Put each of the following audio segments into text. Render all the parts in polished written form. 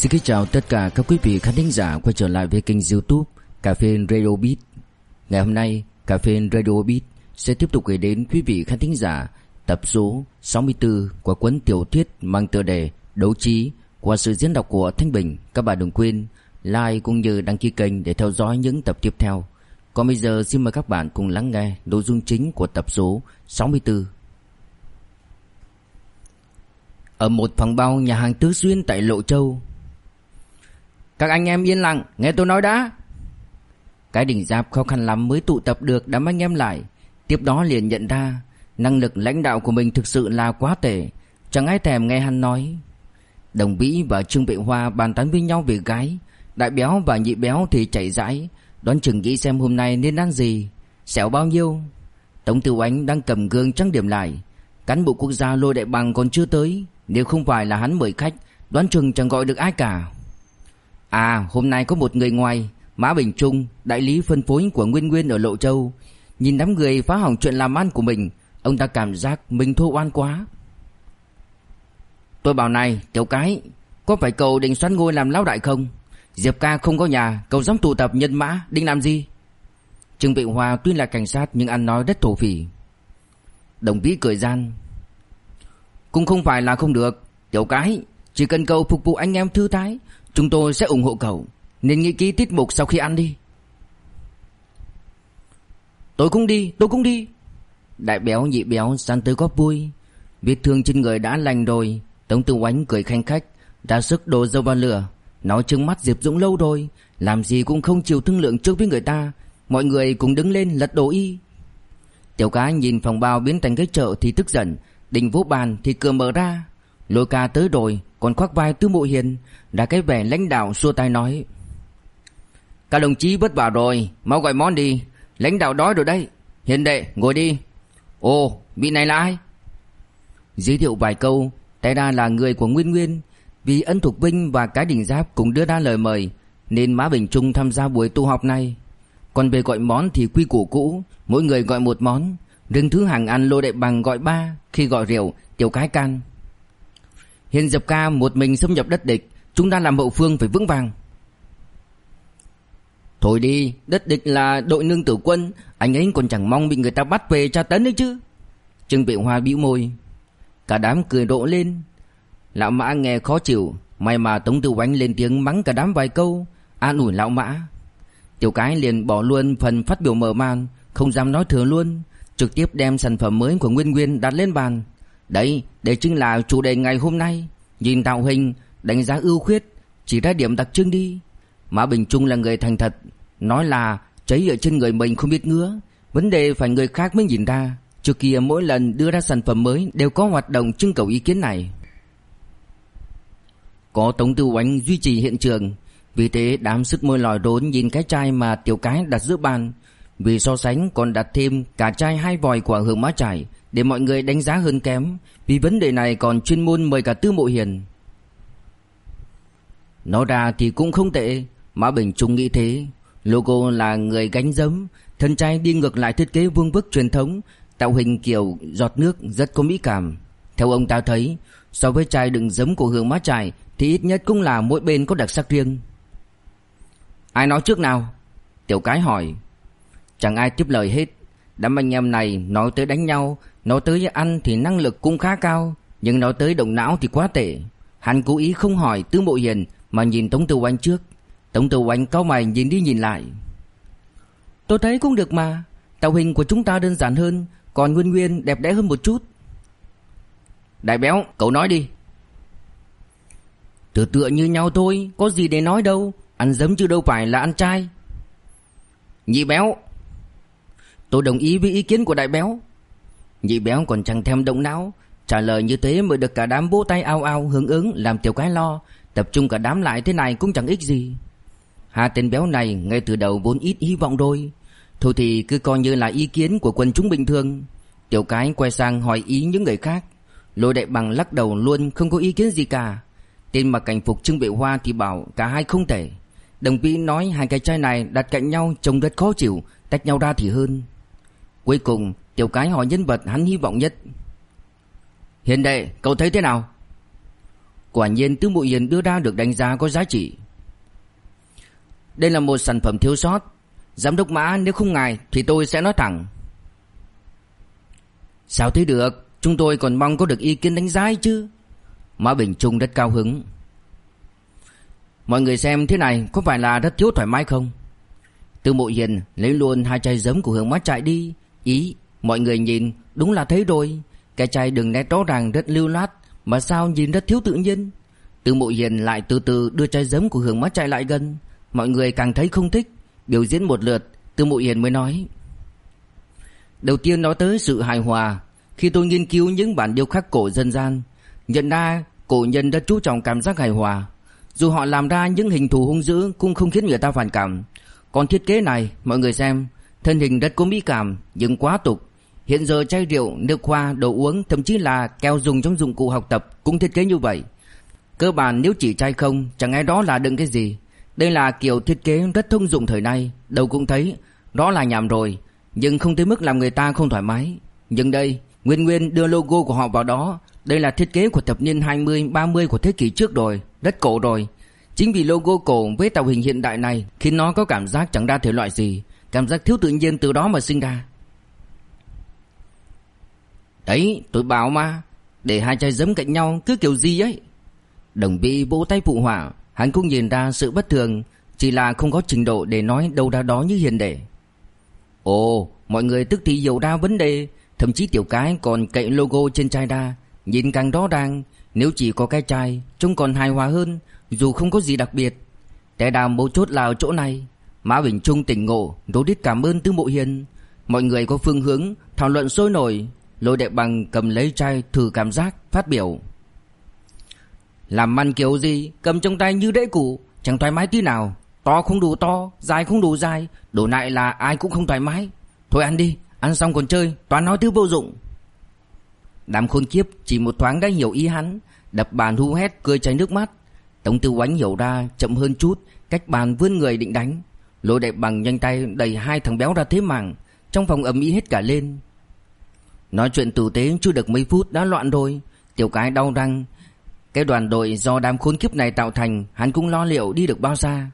Xin kính chào tất cả các quý vị khán thính giả quay trở lại với kênh YouTube Cà phê Radio Beat. Ngày hôm nay, Cà phê Radio Beat sẽ tiếp tục gửi đến quý vị khán thính giả tập số 64 của cuốn tiểu thuyết mang tựa đề Đấu Trí qua sự diễn đọc của Thanh Bình. Các bạn đừng quên like cũng như đăng ký kênh để theo dõi những tập tiếp theo. Còn bây giờ xin mời các bạn cùng lắng nghe nội dung chính của tập số 64. Ở một phòng bao nhà hàng Tứ Xuyên tại Lộ Châu. Các anh em yên lặng, nghe tôi nói đã. Cái Đình Giáp khó khăn lắm mới tụ tập được đám anh em lại. Tiếp đó liền nhận ra năng lực lãnh đạo của mình thực sự là quá tệ. Chẳng ai thèm nghe hắn nói. Đồng Vĩ và Trương Vệ Hoa bàn tán với nhau về gái. Đại Béo và Nhị Béo thì chạy rãi đoán chừng nghĩ xem hôm nay nên ăn gì, xẻo bao nhiêu. Tống Tiểu Ánh đang cầm gương trang điểm lại. Cán bộ quốc gia Lôi Đại Bằng còn chưa tới. Nếu không phải là hắn mời khách, đoán chừng chẳng gọi được ai cả. À, hôm nay có một người ngoài, Mã Bình Trung, đại lý phân phối của Nguyên Nguyên ở Lộ Châu. Nhìn đám người phá hỏng chuyện làm ăn của mình, ông ta cảm giác mình thua oan quá. Tôi bảo này, Tiểu Cái, có phải cậu định xoán ngôi làm lão đại không? Diệp ca không có nhà, cậu dám tụ tập nhân mã, định làm gì? Trương Vệ Hoa tuy là cảnh sát nhưng ăn nói rất thổ phỉ. Đồng Vĩ cười gian. Cũng không phải là không được, Tiểu Cái, chỉ cần cậu phục vụ anh em thư thái, chúng tôi sẽ ủng hộ cậu. Nên nghĩ kỹ tiết mục sau khi ăn đi. Tôi cũng đi. Đại Béo Nhị Béo săn tới góp vui. Vết thương trên người đã lành rồi. Tống Tư Oánh cười khanh khách, ra sức đổ dầu vào lửa. Nói trừng mắt Diệp Dũng lâu rồi, làm gì cũng không chịu thương lượng trước với người ta. Mọi người cùng đứng lên lật đổ y. Tiểu Cái nhìn phòng bao biến thành cái chợ thì tức giận, định vỗ bàn thì cửa mở ra. Lôi Ca tới rồi, còn khoác vai Tư Mộ Hiền, đã cái vẻ lãnh đạo xua tay nói: Các đồng chí vất vả rồi, mau gọi món đi, lãnh đạo đói rồi đấy. Hiền đệ, ngồi đi. Ồ, vị này là ai? Giới thiệu vài câu, té ra là người của Nguyên Nguyên. Vì Ân Thục Vinh và Cái Đình Giáp cũng đưa ra lời mời, nên Mã Bình Trung tham gia buổi tụ họp này. Còn về gọi món thì quy củ cũ, mỗi người gọi một món. Riêng thứ hàng ăn Lô Đại Bằng gọi 3, khi gọi rượu, Tiểu Cái can: Hiền Diệp ca một mình xâm nhập đất địch, chúng ta làm hậu phương phải vững vàng. Thôi đi, đất địch là đội nương tử quân, anh ấy còn chẳng mong bị người ta bắt về tra tấn đấy chứ. Trương Vệ Hoa bĩu môi. Cả đám cười rộ lên. Lão Mã nghe khó chịu, may mà Tống Tư Oánh lên tiếng mắng cả đám vài câu, an ủi lão Mã. Tiểu Cái liền bỏ luôn phần phát biểu mở màn, không dám nói thừa luôn, trực tiếp đem sản phẩm mới của Nguyên Nguyên đặt lên bàn. Đấy, đây chính là chủ đề ngày hôm nay. Nhìn tạo hình, đánh giá ưu khuyết, chỉ ra điểm đặc trưng đi. Mã Bình Trung là người thành thật, nói là cháy ở trên người mình không biết ngứa. Vấn đề phải người khác mới nhìn ra. Trước kia mỗi lần đưa ra sản phẩm mới đều có hoạt động trưng cầu ý kiến này. Có Tống Tư Oánh duy trì hiện trường, vì thế đám sức môi lòi rốn nhìn cái chai mà Tiểu Cái đặt giữa bàn. Vì so sánh còn đặt thêm cả chai 2 vòi của Hương Mã Trải để mọi người đánh giá hơn kém. Vì vấn đề này còn chuyên môn mời cả Tư Mộ Hiền. Nói ra thì cũng không tệ, Mã Bình Trung nghĩ thế. Logo là người gánh giấm, thân chai đi ngược lại thiết kế vương vức truyền thống, tạo hình kiểu giọt nước rất có mỹ cảm. Theo ông ta thấy, so với chai đựng giấm của Hương Mã Trải thì ít nhất cũng là mỗi bên có đặc sắc riêng. Ai nói trước nào? Tiểu Cái hỏi. Chẳng ai tiếp lời hết. Đám anh em này nói tới đánh nhau, nói tới ăn thì năng lực cũng khá cao, nhưng nói tới động não thì quá tệ. Hắn cố ý không hỏi Tư Mộ Hiền mà nhìn Tống Tư Oánh trước. Tống Tư Oánh cau mày nhìn đi nhìn lại. Tôi thấy cũng được mà, tạo hình của chúng ta đơn giản hơn, còn Nguyên Nguyên đẹp đẽ hơn một chút. Đại Béo, cậu nói đi. Tựa như nhau thôi, có gì để nói đâu, ăn giấm chứ đâu phải là ăn chay. Nhị Béo. Tôi đồng ý với ý kiến của Đại Béo. Nhị Béo còn chẳng thèm động não, trả lời như thế mới được cả đám vỗ tay ao ao hưởng ứng, làm Tiểu Cái lo. Tập trung cả đám lại thế này cũng chẳng ích gì. Hai tên béo này ngay từ đầu vốn ít hy vọng rồi. Thôi thì cứ coi như là ý kiến của quần chúng bình thường. Tiểu Cái quay sang hỏi ý những người khác. Lôi Đại Bằng lắc đầu luôn, không có ý kiến gì cả. Tên mặc cảnh phục Trương Vệ Hoa thì bảo cả hai không thể. Đồng Vĩ nói hai cái chai này đặt cạnh nhau trông rất khó chịu, tách nhau ra thì hơn. Cuối cùng Tiểu Cái hỏi nhân vật hắn hy vọng nhất. Hiền đệ, cậu thấy thế nào? Quả nhiên Tư Mộ Hiền đưa ra được đánh giá có giá trị. Đây là một sản phẩm thiếu sót. Giám đốc Mã, nếu không ngại thì tôi sẽ nói thẳng. Sao thế được, chúng tôi còn mong có được ý kiến đánh giá ấy chứ. Mã Bình Trung rất cao hứng. Mọi người xem thế này có phải là rất thiếu thoải mái không? Tư Mộ Hiền lấy luôn 2 chai giấm của Hương Mã Trại đi. Ý, mọi người nhìn, đúng là thấy rồi. Cái chai đường nét rõ ràng rất lưu loát, mà sao nhìn rất thiếu tự nhiên. Tư Mộ Hiền lại từ từ đưa chai giấm của Hương Mã Trại lại gần. Mọi người càng thấy không thích. Biểu diễn một lượt, Tư Mộ Hiền mới nói. Đầu tiên nói tới sự hài hòa. Khi tôi nghiên cứu những bản điêu khắc cổ dân gian, nhận ra cổ nhân đã chú trọng cảm giác hài hòa. Dù họ làm ra những hình thù hung dữ cũng không khiến người ta phản cảm. Còn thiết kế này, mọi người xem, thân hình rất có mỹ cảm nhưng quá tục. Hiện giờ chai rượu, nước hoa, đồ uống, thậm chí là keo dùng trong dụng cụ học tập cũng thiết kế như vậy. Cơ bản nếu chỉ chai không, chẳng ai đó là đựng cái gì. Đây là kiểu thiết kế rất thông dụng thời nay, đâu cũng thấy, đó là nhảm rồi, nhưng không tới mức làm người ta không thoải mái. Nhưng đây, Nguyên đưa logo của họ vào đó. Đây là thiết kế của thập niên 20-30 của thế kỷ trước rồi, rất cổ rồi. Chính vì logo cổ với tạo hình hiện đại này khiến nó có cảm giác chẳng ra thể loại gì, cảm giác thiếu tự nhiên từ đó mà sinh ra. Đấy, tôi bảo mà, để 2 chai giấm cạnh nhau cứ kiểu gì ấy. Đồng Vĩ vỗ tay phụ họa, hắn cũng nhìn ra sự bất thường, chỉ là không có trình độ để nói đâu ra đó như Hiền Đệ. Ồ, mọi người tức thì hiểu ra vấn đề. Thậm chí Tiểu Cái còn cậy logo trên chai ra, nhìn càng rõ ràng. Nếu chỉ có cái chai, trông còn hài hòa hơn, dù không có gì đặc biệt. Cái đào mấu chốt là ở chỗ này. Mã Bình Trung tỉnh ngộ, rối rít cảm ơn Tư Mộ Hiền. Mọi người có phương hướng, thảo luận sôi nổi. Lôi Đại Bằng cầm lấy chai thử cảm giác, phát biểu. Làm ăn kiểu gì, cầm trong tay như đễ củ, chẳng thoải mái tí nào. To không đủ to, dài không đủ dài, đổ lại là ai cũng không thoải mái. Thôi ăn đi, ăn xong còn chơi, toàn nói thứ vô dụng. Đám khốn kiếp chỉ một thoáng đã hiểu ý hắn, đập bàn hu hét cười chảy nước mắt. Tống Tư Oánh hiểu ra chậm hơn chút, cách bàn vươn người định đánh. Lôi Đại Bằng nhanh tay đẩy 2 thằng béo ra thế mảng. Trong phòng ầm ĩ hết cả lên. Nói chuyện tử tế chưa được mấy phút đã loạn rồi. Tiểu Cái đau răng. Cái đoàn đội do đám khốn kiếp này tạo thành, hắn cũng lo liệu đi được bao xa.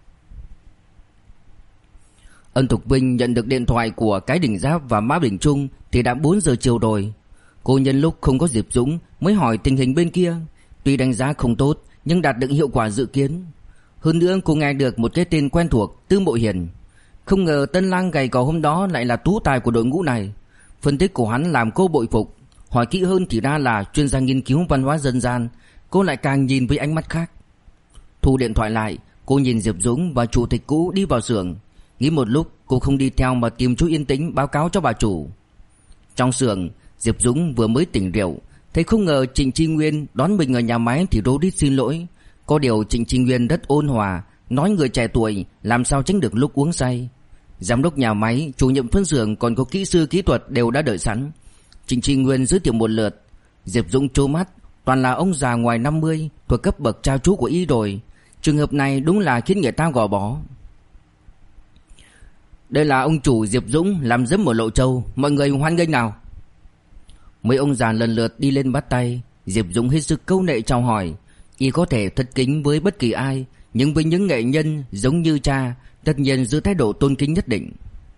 Ân Thục Vinh nhận được điện thoại của Cái Đình Giáp và Mã Bình Trung thì đã 4 giờ chiều rồi. Cô nhân lúc không có Diệp Dũng mới hỏi tình hình bên kia. Tuy đánh giá không tốt nhưng đạt được hiệu quả dự kiến. Hơn nữa cô nghe được một cái tên quen thuộc, Tư Mộ Hiền. Không ngờ tân lang gầy cò hôm đó lại là tú tài của đội ngũ này. Phân tích của hắn làm cô bội phục. Hỏi kỹ hơn thì ra là chuyên gia nghiên cứu văn hóa dân gian. Cô lại càng nhìn với ánh mắt khác. Thu điện thoại lại, cô nhìn Diệp Dũng và chủ tịch cũ đi vào xưởng. Nghĩ một lúc cô không đi theo mà tìm chỗ yên tĩnh báo cáo cho bà chủ. Trong xưởng, Diệp Dũng vừa mới tỉnh rượu, thấy không ngờ Trịnh Chi Nguyên đón mình ở nhà máy thì rối rít xin lỗi. Có điều Trịnh Chi Nguyên rất ôn hòa, nói người trẻ tuổi làm sao tránh được lúc uống say. Giám đốc nhà máy, chủ nhiệm phân xưởng còn có kỹ sư kỹ thuật đều đã đợi sẵn. Trịnh Chi Nguyên giới thiệu một lượt. Diệp Dũng trố mắt, toàn là ông già ngoài 50, thuộc cấp bậc cha chú của y rồi. Trường hợp này đúng là khiến người ta gò bó. Đây là ông chủ Diệp Dũng làm giấm ở Lộ Châu, mọi người hoan nghênh nào. Mấy ông già lần lượt đi lên bắt tay. Diệp Dũng hết sức câu nệ chào hỏi. Y có thể thất kính với bất kỳ ai, nhưng với những nghệ nhân giống như cha, tất nhiên giữ thái độ tôn kính nhất định.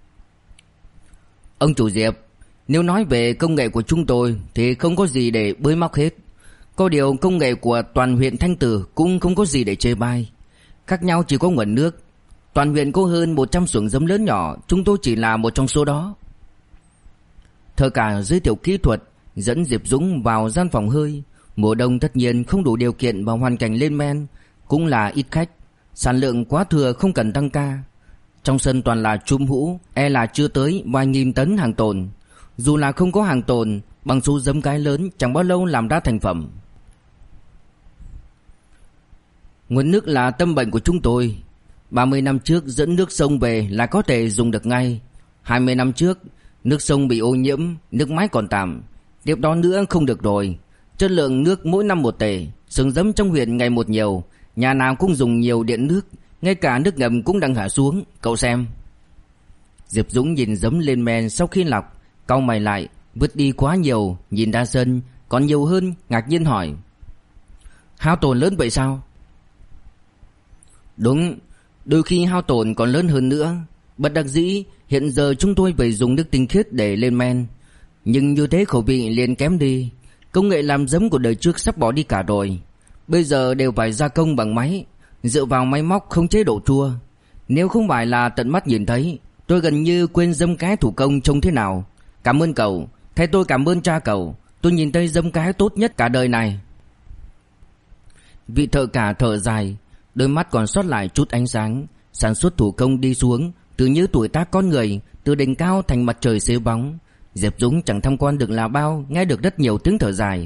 Ông chủ Diệp, nếu nói về công nghệ của chúng tôi thì không có gì để bới móc hết. Có điều công nghệ của toàn huyện Thanh Từ cũng không có gì để chê bai. Khác nhau chỉ có nguồn nước. Toàn huyện có hơn 100 xưởng giấm lớn nhỏ, chúng tôi chỉ là một trong số đó. Thợ cả giới thiệu kỹ thuật, dẫn Diệp Dũng vào gian phòng hơi. Mùa đông tất nhiên không đủ điều kiện và hoàn cảnh lên men, cũng là ít khách. Sản lượng quá thừa không cần tăng ca. Trong sân toàn là chum hũ, là chưa tới vài nghìn tấn hàng tồn. Dù là không có hàng tồn, bằng số giấm cái lớn chẳng bao lâu làm ra thành phẩm. Nguồn nước là tâm bệnh của chúng tôi. 30 năm trước dẫn nước sông về là có thể dùng được ngay. 20 năm trước nước sông bị ô nhiễm, nước máy còn tạm. Tiếp đó nữa không được rồi. Chất lượng nước mỗi năm một tệ. Xưởng giấm trong huyện ngày một nhiều. Nhà nào cũng dùng nhiều điện nước. Ngay cả nước ngầm cũng đang hạ xuống. Cậu xem. Diệp Dũng nhìn giấm lên men sau khi lọc, cau mày lại, vứt đi quá nhiều. Nhìn ra sân còn nhiều hơn, ngạc nhiên hỏi. Hao tổn lớn vậy sao? Đúng, đôi khi hao tổn còn lớn hơn nữa. Bất đắc dĩ, hiện giờ chúng tôi phải dùng nước tinh khiết để lên men. Nhưng như thế khẩu vị liền kém đi. Công nghệ làm giấm của đời trước sắp bỏ đi cả rồi. Bây giờ đều phải gia công bằng máy, dựa vào máy móc khống chế độ chua. Nếu không phải là tận mắt nhìn thấy, tôi gần như quên dấm cái thủ công trông thế nào. Cảm ơn cậu, thay tôi cảm ơn cha cậu. Tôi nhìn thấy dấm cái tốt nhất cả đời này. Vị thợ cả thở dài, đôi mắt còn sót lại chút ánh sáng. Sản xuất thủ công đi xuống, từ như tuổi tác con người, từ đỉnh cao thành mặt trời xế bóng. Diệp Dũng chẳng tham quan được là bao, nghe được rất nhiều tiếng thở dài.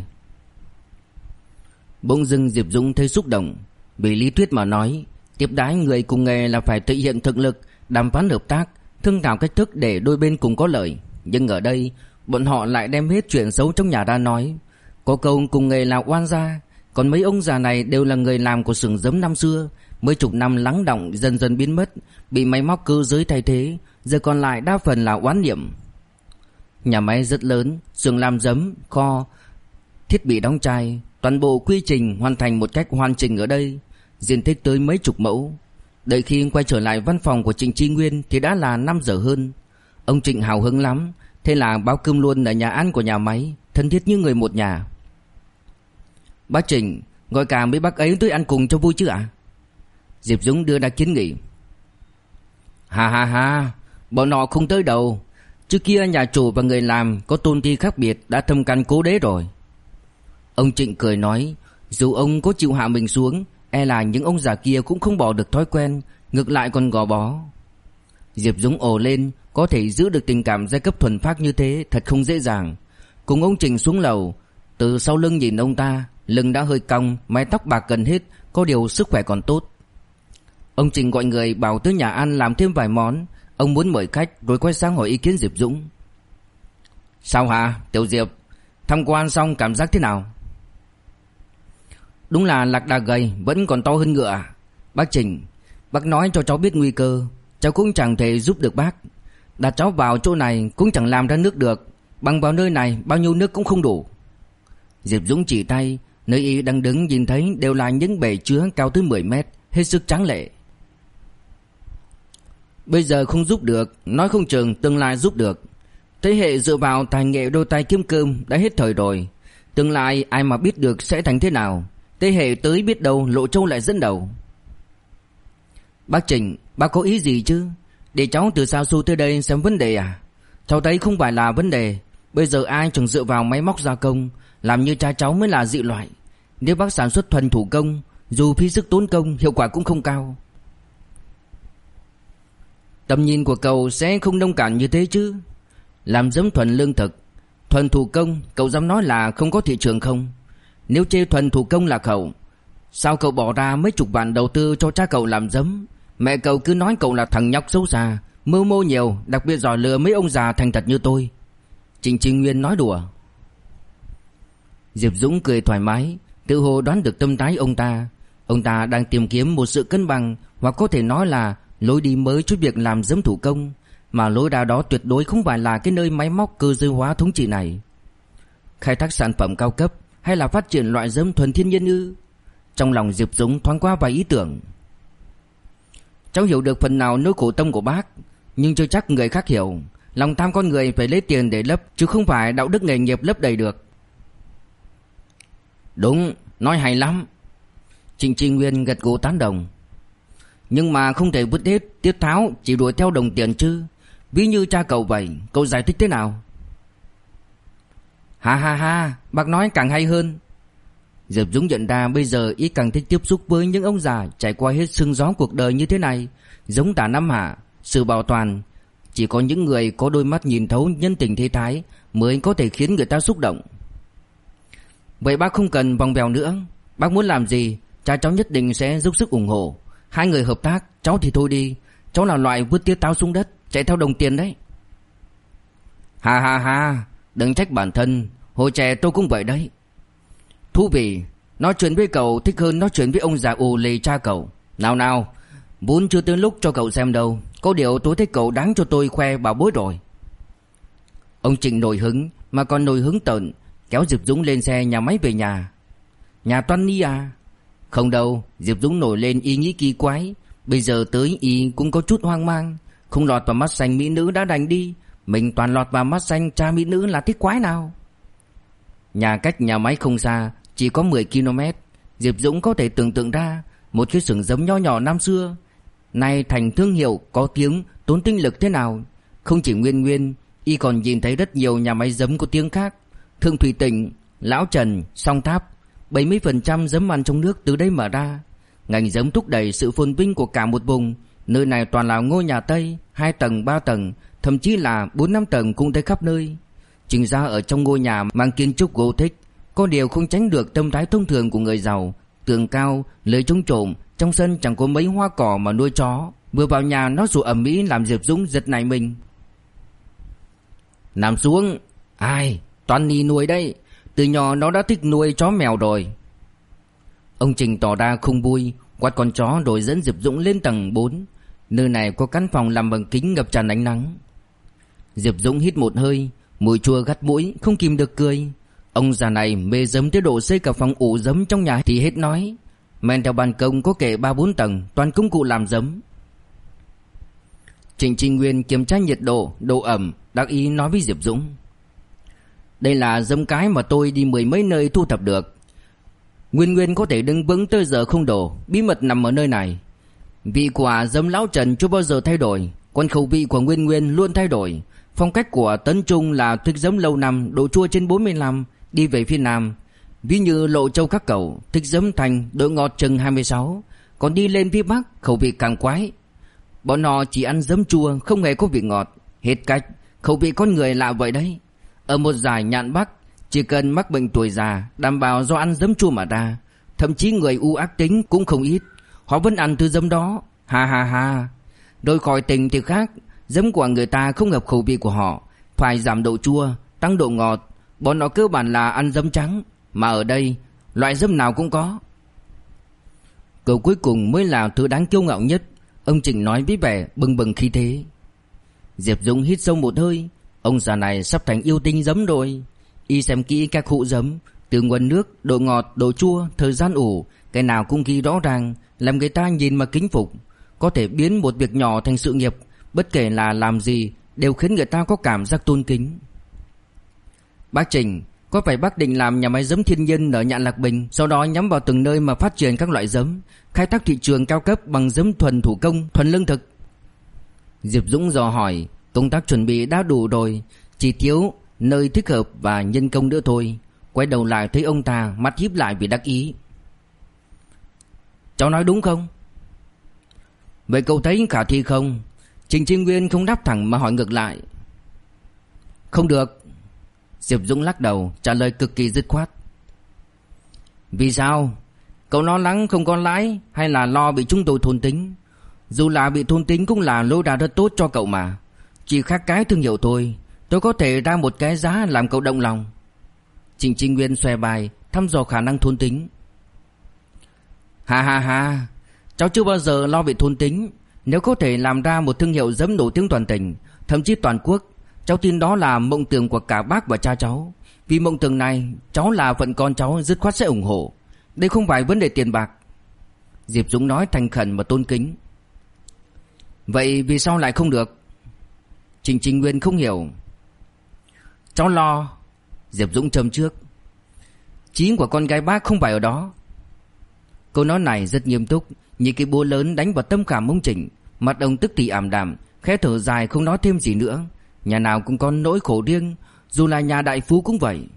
Bỗng dưng Diệp Dũng thấy xúc động. Vì lý thuyết mà nói, tiếp đái người cùng nghề là phải thể hiện thực lực, đàm phán hợp tác, thương thảo cách thức để đôi bên cùng có lợi. Nhưng ở đây, bọn họ lại đem hết chuyện xấu trong nhà ra nói. Có câu cùng nghề là oan gia. Còn mấy ông già này đều là người làm của xưởng giấm năm xưa, mấy chục năm lắng đọng dần dần biến mất, bị máy móc cơ giới thay thế, giờ còn lại đa phần là oán niệm. Nhà máy rất lớn, xưởng làm giấm, kho, thiết bị đóng chai, toàn bộ quy trình hoàn thành một cách hoàn chỉnh ở đây, diện tích tới mấy chục mẫu. Đợi khi quay trở lại văn phòng của Trịnh Chí Nguyên thì đã là 5 giờ hơn. Ông Trịnh hào hứng lắm, thế là báo cơm luôn ở nhà ăn của nhà máy, thân thiết như người một nhà. Bác Trịnh, gọi cả mấy bác ấy tới ăn cùng cho vui chứ ạ? Diệp Dũng đưa ra kiến nghị. Ha, bọn họ không tới đâu. Trước kia nhà chủ và người làm có tôn ti khác biệt đã thâm căn cố đế rồi. Ông Trịnh cười nói, dù ông có chịu hạ mình xuống, e là những ông già kia cũng không bỏ được thói quen, ngược lại còn gò bó. Diệp Dũng ồ lên, có thể giữ được tình cảm giai cấp thuần phác như thế thật không dễ dàng. Cùng ông Trịnh xuống lầu, từ sau lưng nhìn ông ta, lưng đã hơi cong, mái tóc bạc gần hết, có điều sức khỏe còn tốt. Ông Trịnh gọi người bảo tới nhà ăn làm thêm vài món. Ông muốn mời khách rồi quay sang hỏi ý kiến Diệp Dũng. Sao hả Tiểu Diệp, tham quan xong cảm giác thế nào? Đúng là lạc đà gầy vẫn còn to hơn ngựa. Bác Trịnh, bác nói cho cháu biết nguy cơ, cháu cũng chẳng thể giúp được bác. Đặt cháu vào chỗ này cũng chẳng làm ra nước được, bằng vào nơi này bao nhiêu nước cũng không đủ. Diệp Dũng chỉ tay, nơi y đang đứng nhìn thấy đều là những bể chứa cao tới 10 mét, hết sức tráng lệ. Bây giờ không giúp được, nói không chừng tương lai giúp được. Thế hệ dựa vào tài nghệ đôi tay kiếm cơm đã hết thời rồi. Tương lai ai mà biết được sẽ thành thế nào. Thế hệ tới biết đâu Lộ Châu lại dẫn đầu. Bác Trịnh, bác có ý gì chứ? Để cháu từ xa xôi tới đây xem vấn đề à? Cháu thấy không phải là vấn đề. Bây giờ ai chẳng dựa vào máy móc gia công, làm như cha cháu mới là dị loại. Nếu bác sản xuất thuần thủ công, dù phí sức tốn công, hiệu quả cũng không cao. Tầm nhìn của cậu sẽ không nông cạn như thế chứ. Làm giấm thuần lương thực, thuần thủ công, cậu dám nói là không có thị trường không? Nếu chê thuần thủ công là cậu, sao cậu bỏ ra mấy chục vạn đầu tư cho cha cậu làm giấm? Mẹ cậu cứ nói cậu là thằng nhóc xấu xa, mưu mô nhiều, đặc biệt giỏi lừa mấy ông già thành thật như tôi. Trịnh Chí Nguyên nói đùa. Diệp Dũng cười thoải mái, tự hồ đoán được tâm thái ông ta. Ông ta đang tìm kiếm một sự cân bằng, hoặc có thể nói là lối đi mới cho việc làm giấm thủ công, mà lối ra đó tuyệt đối không phải là cái nơi máy móc cơ giới hóa thống trị này. Khai thác sản phẩm cao cấp hay là phát triển loại giấm thuần thiên nhiên ư? Trong lòng Diệp Dũng thoáng qua vài ý tưởng. Cháu hiểu được phần nào nỗi khổ tâm của bác, nhưng chưa chắc người khác hiểu. Lòng tham con người phải lấy tiền để lấp, chứ không phải đạo đức nghề nghiệp lấp đầy được. Đúng, nói hay lắm. Trịnh Chí Nguyên gật gù tán đồng. Nhưng mà không thể vứt hết tiết tháo chỉ đuổi theo đồng tiền chứ. Ví như cha cậu vậy, cậu giải thích thế nào? Ha, bác nói càng hay hơn. Diệp Dũng nhận ra bây giờ y càng thích tiếp xúc với những ông già trải qua hết sương gió cuộc đời như thế này, giống Tả Nam Hạ, Sử Bảo Toàn. Chỉ có những người có đôi mắt nhìn thấu nhân tình thế thái mới có thể khiến người ta xúc động. Vậy bác không cần vòng vèo nữa. Bác muốn làm gì, cha cháu nhất định sẽ giúp sức ủng hộ. Hai người hợp tác, cháu thì thôi đi. Cháu là loại vứt tiết táo xuống đất, chạy theo đồng tiền đấy. Ha, đừng trách bản thân. Hồi trẻ tôi cũng vậy đấy. Thú vị, nói chuyện với cậu thích hơn nói chuyện với ông già ù lì cha cậu. Nào, vốn chưa tới lúc cho cậu xem đâu. Có điều tôi thấy cậu đáng cho tôi khoe bảo bối rồi. Ông Trịnh nổi hứng, mà còn nổi hứng tợn, kéo Diệp Dũng lên xe nhà máy về nhà. Nhà Toan Ni à? Không đâu, Diệp Dũng nổi lên ý nghĩ kỳ quái. Bây giờ tới y cũng có chút hoang mang. Không lọt vào mắt xanh mỹ nữ đã đành đi, mình toàn lọt vào mắt xanh cha mỹ nữ là thích quái nào. Nhà cách nhà máy không xa, chỉ có 10 km. Diệp Dũng có thể tưởng tượng ra một cái xưởng giấm nho nhỏ năm xưa nay thành thương hiệu có tiếng, tốn tinh lực thế nào. Không chỉ Nguyên Nguyên, y còn nhìn thấy rất nhiều nhà máy giấm có tiếng khác. Thương Thủy Tỉnh, Lão Trần, Song Tháp, 70% giấm ăn trong nước từ đây mở ra. Ngành giấm thúc đẩy sự phồn vinh của cả một vùng. Nơi này toàn là ngôi nhà Tây, 2 tầng, 3 tầng, thậm chí là 4-5 tầng cũng thấy khắp nơi. Chính ra ở trong ngôi nhà mang kiến trúc Gothic, có điều không tránh được tâm thái thông thường của người giàu. Tường cao, lưới chống trộm, trong sân chẳng có mấy hoa cỏ mà nuôi chó. Vừa vào nhà nó rủ ầm ĩ làm Diệp Dũng giật nảy mình. Nằm xuống. Ai? Toàn Nhi nuôi đấy. Từ nhỏ nó đã thích nuôi chó mèo rồi. Ông Trình tỏ ra không vui, quát con chó rồi dẫn Diệp Dũng lên tầng 4. Nơi này có căn phòng làm bằng kính ngập tràn ánh nắng. Diệp Dũng hít một hơi, mùi chua gắt mũi, không kìm được cười. Ông già này mê giấm tới độ xây cả phòng ủ giấm trong nhà thì hết nói. Men theo ban công có kệ 3-4 tầng, toàn công cụ làm giấm. Trịnh Trinh Nguyên kiểm tra nhiệt độ, độ ẩm, đắc ý nói với Diệp Dũng. Đây là giấm cái mà tôi đi 10 mấy nơi thu thập được. Nguyên Nguyên có thể đứng vững tới giờ không đổ, bí mật nằm ở nơi này. Vị quả giấm Lão Trần chưa bao giờ thay đổi, còn khẩu vị của Nguyên Nguyên luôn thay đổi. Phong cách của Tấn Trung là thích giấm lâu năm, độ chua trên 45, đi về phía Nam. Ví như Lộ Châu các cậu, thích giấm thành, độ ngọt chừng 26. Còn đi lên phía Bắc, khẩu vị càng quái. Bọn họ chỉ ăn giấm chua, không hề có vị ngọt. Hết cách, khẩu vị con người lạ vậy đấy. Ở một giải nhạn Bắc, chỉ cần mắc bệnh tuổi già, đảm bảo do ăn giấm chua mà ra. Thậm chí người u ác tính cũng không ít, họ vẫn ăn thứ giấm đó. Ha ha ha. Rồi khỏi tình thì khác, giấm của người ta không hợp khẩu vị của họ, phải giảm độ chua, tăng độ ngọt. Bọn họ cơ bản là ăn giấm trắng, mà ở đây loại giấm nào cũng có. Câu cuối cùng mới là thứ đáng kiêu ngạo nhất, ông Trịnh nói với vẻ bừng bừng khí thế. Diệp Dũng hít sâu một hơi, ông già này sắp thành yêu tinh giấm rồi. Y xem kỹ các hũ giấm, từ nguồn nước, độ ngọt, độ chua, thời gian ủ, cái nào cũng ghi rõ ràng, làm người ta nhìn mà kính phục. Có thể biến một việc nhỏ thành sự nghiệp, bất kể là làm gì đều khiến người ta có cảm giác tôn kính. Bác Trình, có phải bác định làm nhà máy giấm thiên nhiên ở Nhạn Lạc Bình, sau đó nhắm vào từng nơi mà phát triển các loại giấm, khai thác thị trường cao cấp bằng giấm thuần thủ công, thuần lương thực? Diệp Dũng dò hỏi. Công tác chuẩn bị đã đủ rồi, chỉ thiếu nơi thích hợp và nhân công nữa thôi. Quay đầu lại thấy ông ta mắt híp lại vì đắc ý. Cháu nói đúng không? Vậy cậu thấy khả thi không? Trịnh Trinh Nguyên không đáp thẳng mà hỏi ngược lại. Không được. Diệp Dũng lắc đầu, trả lời cực kỳ dứt khoát. Vì sao? Cậu lo lắng không có lãi, hay là lo bị chúng tôi thôn tính? Dù là bị thôn tính cũng là lối ra rất tốt cho cậu mà. Chỉ khác cái thương hiệu thôi, tôi có thể ra một cái giá làm cậu động lòng. Trịnh Trinh Nguyên xòe bài, thăm dò khả năng thôn tính. Ha ha ha, cháu chưa bao giờ lo bị thôn tính. Nếu có thể làm ra một thương hiệu giấm nổi tiếng toàn tỉnh, thậm chí toàn quốc, cháu tin đó là mộng tưởng của cả bác và cha cháu. Vì mộng tưởng này, cháu là phận con cháu dứt khoát sẽ ủng hộ. Đây không phải vấn đề tiền bạc. Diệp Dũng nói thành khẩn và tôn kính. Vậy vì sao lại không được? Trịnh Trinh Nguyên không hiểu. Cháu lo. Diệp Dũng châm trước. Chí của con gái bác không phải ở đó. Câu nói này rất nghiêm túc, như cái búa lớn đánh vào tâm khảm ông Trịnh. Mặt ông tức thì ảm đạm, khẽ thở dài không nói thêm gì nữa. Nhà nào cũng có nỗi khổ riêng, dù là nhà đại phú cũng vậy.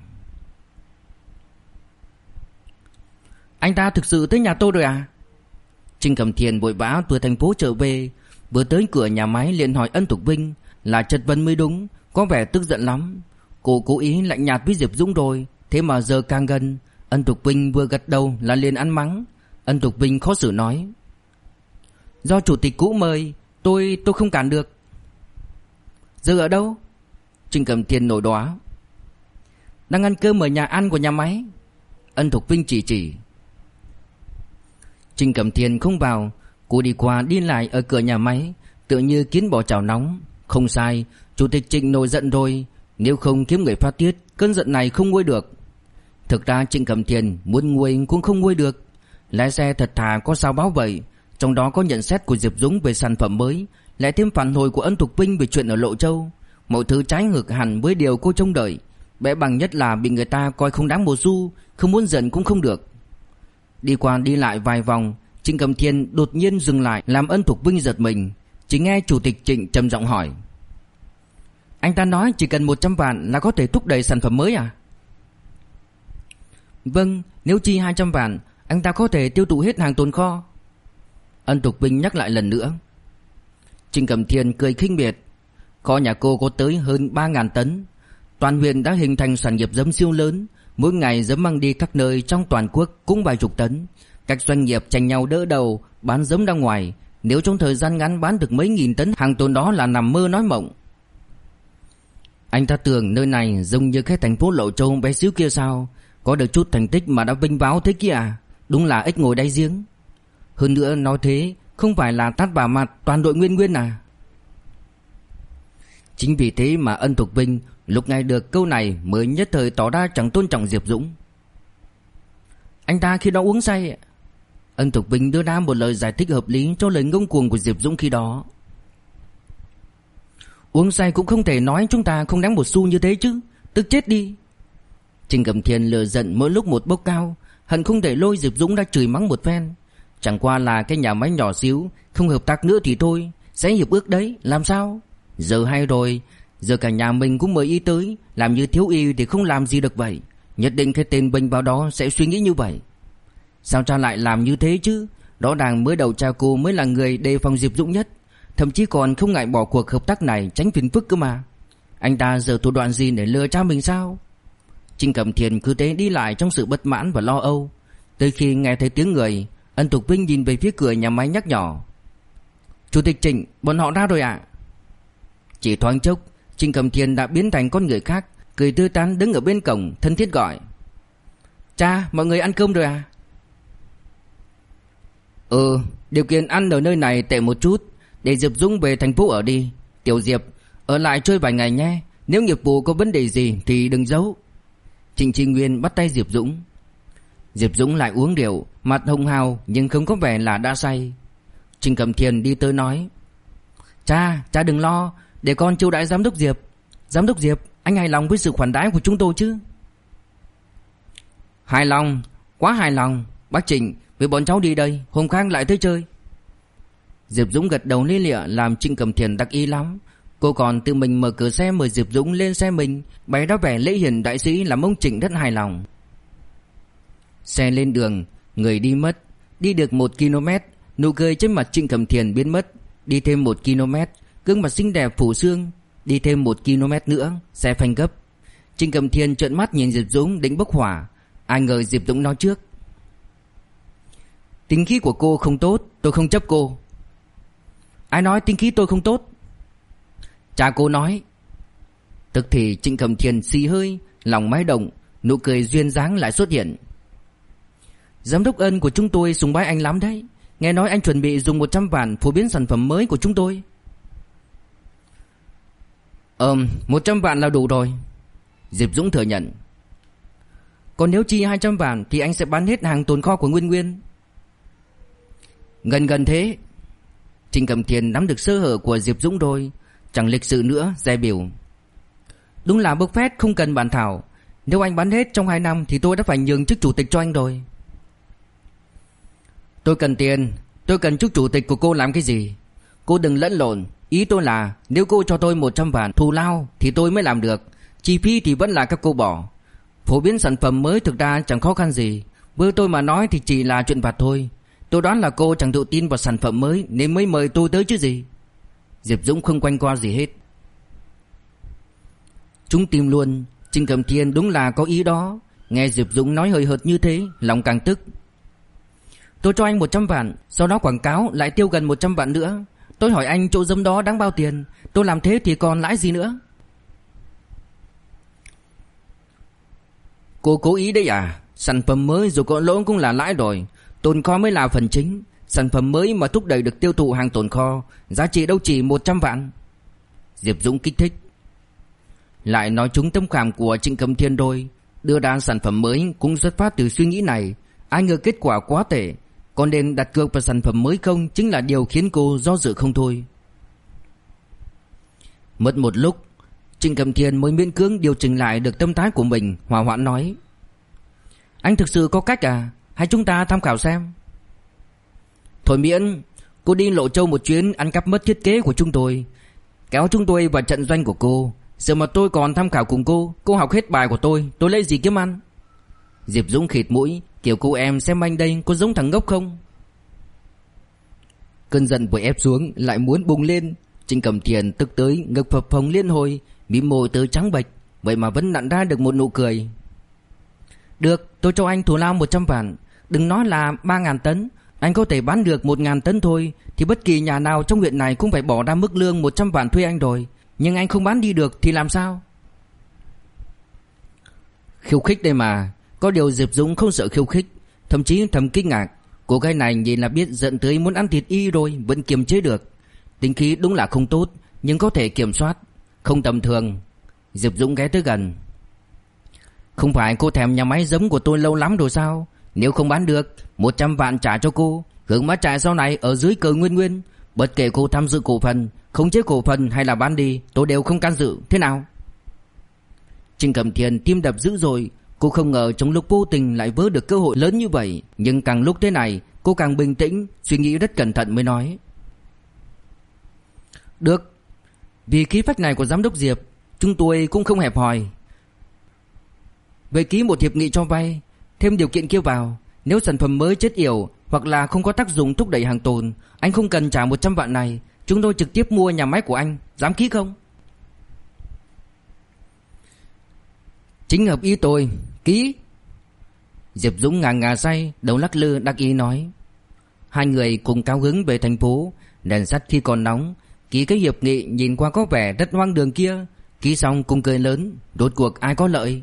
Anh ta thực sự tới nhà tôi rồi à? Trình Cẩm Thiền vội vã từ thành phố trở về, vừa tới cửa nhà máy liền hỏi Ân Thục Vinh, là chất vấn mới đúng, có vẻ tức giận lắm. Cô cố ý lạnh nhạt với Diệp Dũng rồi, thế mà giờ càng gần, Ân Thục Vinh vừa gật đầu là liền ăn mắng. Ân Thục Vinh khó xử nói. Do chủ tịch cũ mời, tôi không cản được. Giờ ở đâu? Trình Cẩm Thiền nổi đoá. Đang ăn cơm ở nhà ăn của nhà máy. Ân Thục Vinh chỉ. Trình Cẩm Thiền không vào, cô đi qua đi lại ở cửa nhà máy, tựa như kiến bò chảo nóng. Không sai, chủ tịch Trịnh nổi giận rồi, nếu không kiếm người phát tiết, cơn giận này không nguôi được. Thực ra Trịnh Cẩm Thiền muốn nguôi cũng không nguôi được. Lái xe thật thà có sao báo vậy. Trong đó có nhận xét của Diệp Dũng về sản phẩm mới, lại thêm phản hồi của Ân Thục Vinh về chuyện ở Lộ Châu. Mọi thứ trái ngược hẳn với điều cô trông đợi. Bẽ bằng nhất là bị người ta coi không đáng một xu, không muốn giận cũng không được. Đi qua đi lại vài vòng, Trịnh Cầm Thiên đột nhiên dừng lại, làm Ân Thục Vinh giật mình. Chỉ nghe chủ tịch Trịnh trầm giọng hỏi: anh ta nói chỉ cần 100 vạn là có thể thúc đẩy sản phẩm mới à? Vâng, nếu chi 200 vạn, anh ta có thể tiêu thụ hết hàng tồn kho. Ân Thục Vinh nhắc lại lần nữa. Trịnh Cầm Thiên cười khinh miệt: kho nhà cô có tới hơn 3.000 tấn. Toàn huyện đã hình thành sản nghiệp giấm siêu lớn, mỗi ngày giấm mang đi các nơi trong toàn quốc cũng vài chục tấn. Các doanh nghiệp tranh nhau đỡ đầu bán giấm ra ngoài, nếu trong thời gian ngắn bán được mấy nghìn tấn hàng tồn đó là nằm mơ nói mộng. Anh ta tưởng nơi này giống như cái thành phố Lộ Châu bé xíu kia sao? Có được chút thành tích mà đã vinh váo thế kia à? Đúng là ếch ngồi đáy giếng. Hơn nữa nói thế không phải là tát vào mặt toàn đội Nguyên Nguyên à? Chính vì thế mà Ân Thục Vinh lúc nghe được câu này mới nhất thời tỏ ra chẳng tôn trọng Diệp Dũng. Anh ta khi đó uống say. Ân Thục Vinh đưa ra một lời giải thích hợp lý cho lời ngông cuồng của Diệp Dũng khi đó. Uống say cũng không thể nói chúng ta không đáng một xu như thế chứ, tức chết đi. Trịnh Cầm Thiên lửa giận mỗi lúc một bốc cao, hận không thể lôi Diệp Dũng ra chửi mắng một phen. Chẳng qua là cái nhà máy nhỏ xíu, không hợp tác nữa thì thôi, sẽ hiệp ước đấy, làm sao? Giờ hay rồi, giờ cả nhà mình cũng mời y tới, làm như thiếu y thì không làm gì được vậy. Nhất định cái tên Bình vào đó sẽ suy nghĩ như vậy. Sao cha lại làm như thế chứ? Rõ ràng mới đầu cha cô mới là người đề phòng Diệp Dũng nhất, thậm chí còn không ngại bỏ cuộc hợp tác này tránh phiền phức cơ mà. Anh ta giờ thủ đoạn gì để lừa cha mình sao? Trịnh Cẩm Thiên cứ thế đi lại trong sự bất mãn và lo âu. Tới khi nghe thấy tiếng người, Ân Thục Vinh nhìn về phía cửa nhà máy nhắc nhỏ: Chủ tịch Trịnh, bọn họ ra rồi ạ. Chỉ thoáng chốc, Trịnh Cẩm Thiên đã biến thành con người khác, cười tươi tắn đứng ở bên cổng thân thiết gọi: Cha, mọi người ăn cơm rồi à? Điều kiện ăn ở nơi này tệ một chút, để Diệp Dũng về thành phố ở đi. Tiểu Diệp, ở lại chơi vài ngày nhé, nếu nghiệp vụ có vấn đề gì thì đừng giấu. Trịnh Tri Nguyên bắt tay Diệp Dũng. Diệp Dũng lại uống rượu, mặt hồng hào nhưng không có vẻ là đã say. Trịnh Cẩm Thiên đi tới nói: Cha đừng lo, để con chiêu đãi giám đốc Diệp. Giám đốc Diệp, anh hài lòng với sự khoản đãi của chúng tôi chứ? Hài lòng, quá hài lòng. Bác Trịnh, với bọn cháu đi đây, hôm khác lại tới chơi. Diệp Dũng gật đầu lia lịa làm Trịnh Cẩm Thiên đắc ý lắm. Cô còn tự mình mở cửa xe mời Diệp Dũng lên xe mình, bày ra vẻ lễ hiền đại sĩ làm ông Trịnh rất hài lòng. Xe lên đường, người đi mất. Đi được 1 km, nụ cười trên mặt Trịnh Cẩm Thiên biến mất. Đi thêm 1 km, gương mặt xinh đẹp phủ xương. Đi thêm 1 km nữa, xe phanh gấp. Trịnh Cẩm Thiên trợn mắt nhìn Diệp Dũng định bốc hỏa. Ai ngờ Diệp Dũng nói trước: Tính khí của cô không tốt, tôi không chấp cô. Ai nói tính khí tôi không tốt? Cha cô nói. Tức thì Trịnh Cẩm Thiên xì hơi, lòng mái động, nụ cười duyên dáng lại xuất hiện. Giám đốc Ân của chúng tôi sùng bái anh lắm đấy. Nghe nói anh chuẩn bị dùng 100 vạn phổ biến sản phẩm mới của chúng tôi. 100 vạn là đủ rồi. Diệp Dũng thừa nhận. Còn nếu chi 200 vạn thì anh sẽ bán hết hàng tồn kho của Nguyên Nguyên. Gần thế. Trịnh Cẩm Thiên nắm được sơ hở của Diệp Dũng rồi, chẳng lịch sự nữa, dè biểu. Đúng là bốc phét không cần bàn thảo. Nếu anh bán hết trong 2 năm thì tôi đã phải nhường chức chủ tịch cho anh rồi. Tôi cần tiền, tôi cần chức chủ tịch của cô làm cái gì? Cô đừng lẫn lộn. Ý tôi là nếu cô cho tôi 100 vạn thù lao thì tôi mới làm được. Chi phí thì vẫn là các cô bỏ. Phổ biến sản phẩm mới thực ra chẳng khó khăn gì. Với tôi mà nói thì chỉ là chuyện vặt thôi. Tôi đoán là cô chẳng tự tin vào sản phẩm mới nên mới mời tôi tới chứ gì. Diệp Dũng không quanh qua gì hết. Chúng tìm luôn. Trịnh Cẩm Thiên đúng là có ý đó. Nghe Diệp Dũng nói hơi hợt như thế, lòng càng tức. Tôi cho anh 100 vạn, sau đó quảng cáo lại tiêu gần 100 vạn nữa. Tôi hỏi anh chỗ giấm đó đáng bao tiền? Tôi làm thế thì còn lãi gì nữa? Cô cố ý đấy à? Sản phẩm mới dù có lỗ cũng là lãi rồi. Tồn kho mới là phần chính. Sản phẩm mới mà thúc đẩy được tiêu thụ hàng tồn kho, giá trị đâu chỉ 100 vạn. Diệp Dũng kích thích. Lại nói trúng tâm khảm của Trịnh Cẩm Thiên rồi. Đưa ra sản phẩm mới cũng xuất phát từ suy nghĩ này. Ai ngờ kết quả quá tệ. Có nên đặt cược vào sản phẩm mới không chính là điều khiến cô do dự không thôi. Mất một lúc, Trịnh Cẩm Thiên mới miễn cưỡng điều chỉnh lại được tâm thái của mình, hòa hoãn nói: Anh thực sự có cách à? Hay chúng ta tham khảo xem? Thôi miễn, cô đi Lộ Châu một chuyến ăn cắp mất thiết kế của chúng tôi, kéo chúng tôi vào trận doanh của cô. Giờ mà tôi còn tham khảo cùng cô học hết bài của tôi lấy gì kiếm ăn? Diệp Dũng khịt mũi, kiểu cô em xem anh đây có giống thằng ngốc không? Cơn giận vừa ép xuống lại muốn bùng lên. Trịnh Cẩm Thiên tức tới ngực phập phồng liên hồi, mím môi tới trắng bệch, vậy mà vẫn nặn ra được một nụ cười. Được, tôi cho anh thù lao 100 vạn. Đừng nói là 3.000 tấn. Anh có thể bán được 1.000 tấn thôi thì bất kỳ nhà nào trong huyện này cũng phải bỏ ra mức lương 100 vạn thuê anh rồi. Nhưng anh không bán đi được thì làm sao? Khiêu khích đây mà. Có điều Diệp Dũng không sợ khiêu khích, thậm chí thầm kinh ngạc. Cô gái này nhìn là biết giận tới muốn ăn thịt y rồi vẫn kiềm chế được. Tính khí đúng là không tốt, nhưng có thể kiểm soát, không tầm thường. Diệp Dũng ghé tới gần. Không phải cô thèm nhà máy giấm của tôi lâu lắm rồi sao? Nếu không bán được, 100 vạn trả cho cô, hưởng mã trại sau này ở dưới cờ Nguyên Nguyên. Bất kể cô tham dự cổ phần, khống chế cổ phần hay là bán đi, tôi đều không can dự, thế nào? Trịnh Cẩm Thiên tim đập dữ dội. Cô không ngờ trong lúc vô tình lại vớ được cơ hội lớn như vậy. Nhưng càng lúc thế này, cô càng bình tĩnh, suy nghĩ rất cẩn thận mới nói: Được, vì khí phách này của giám đốc Diệp, chúng tôi cũng không hẹp hòi. Vậy ký một hiệp nghị cho vay, thêm điều kiện kia vào. Nếu sản phẩm mới chết yểu hoặc là không có tác dụng thúc đẩy hàng tồn, anh không cần trả 100 vạn này. Chúng tôi trực tiếp mua nhà máy của anh, dám ký không? Chính hợp ý tôi, ký. Diệp Dũng ngà ngà say, đầu lắc lư đắc ý nói. Hai người cùng cao hứng về thành phố. Đèn sắt khi còn nóng, ký cái hiệp nghị nhìn qua có vẻ rất hoang đường kia. Ký xong cùng cười lớn. Rốt cuộc ai có lợi?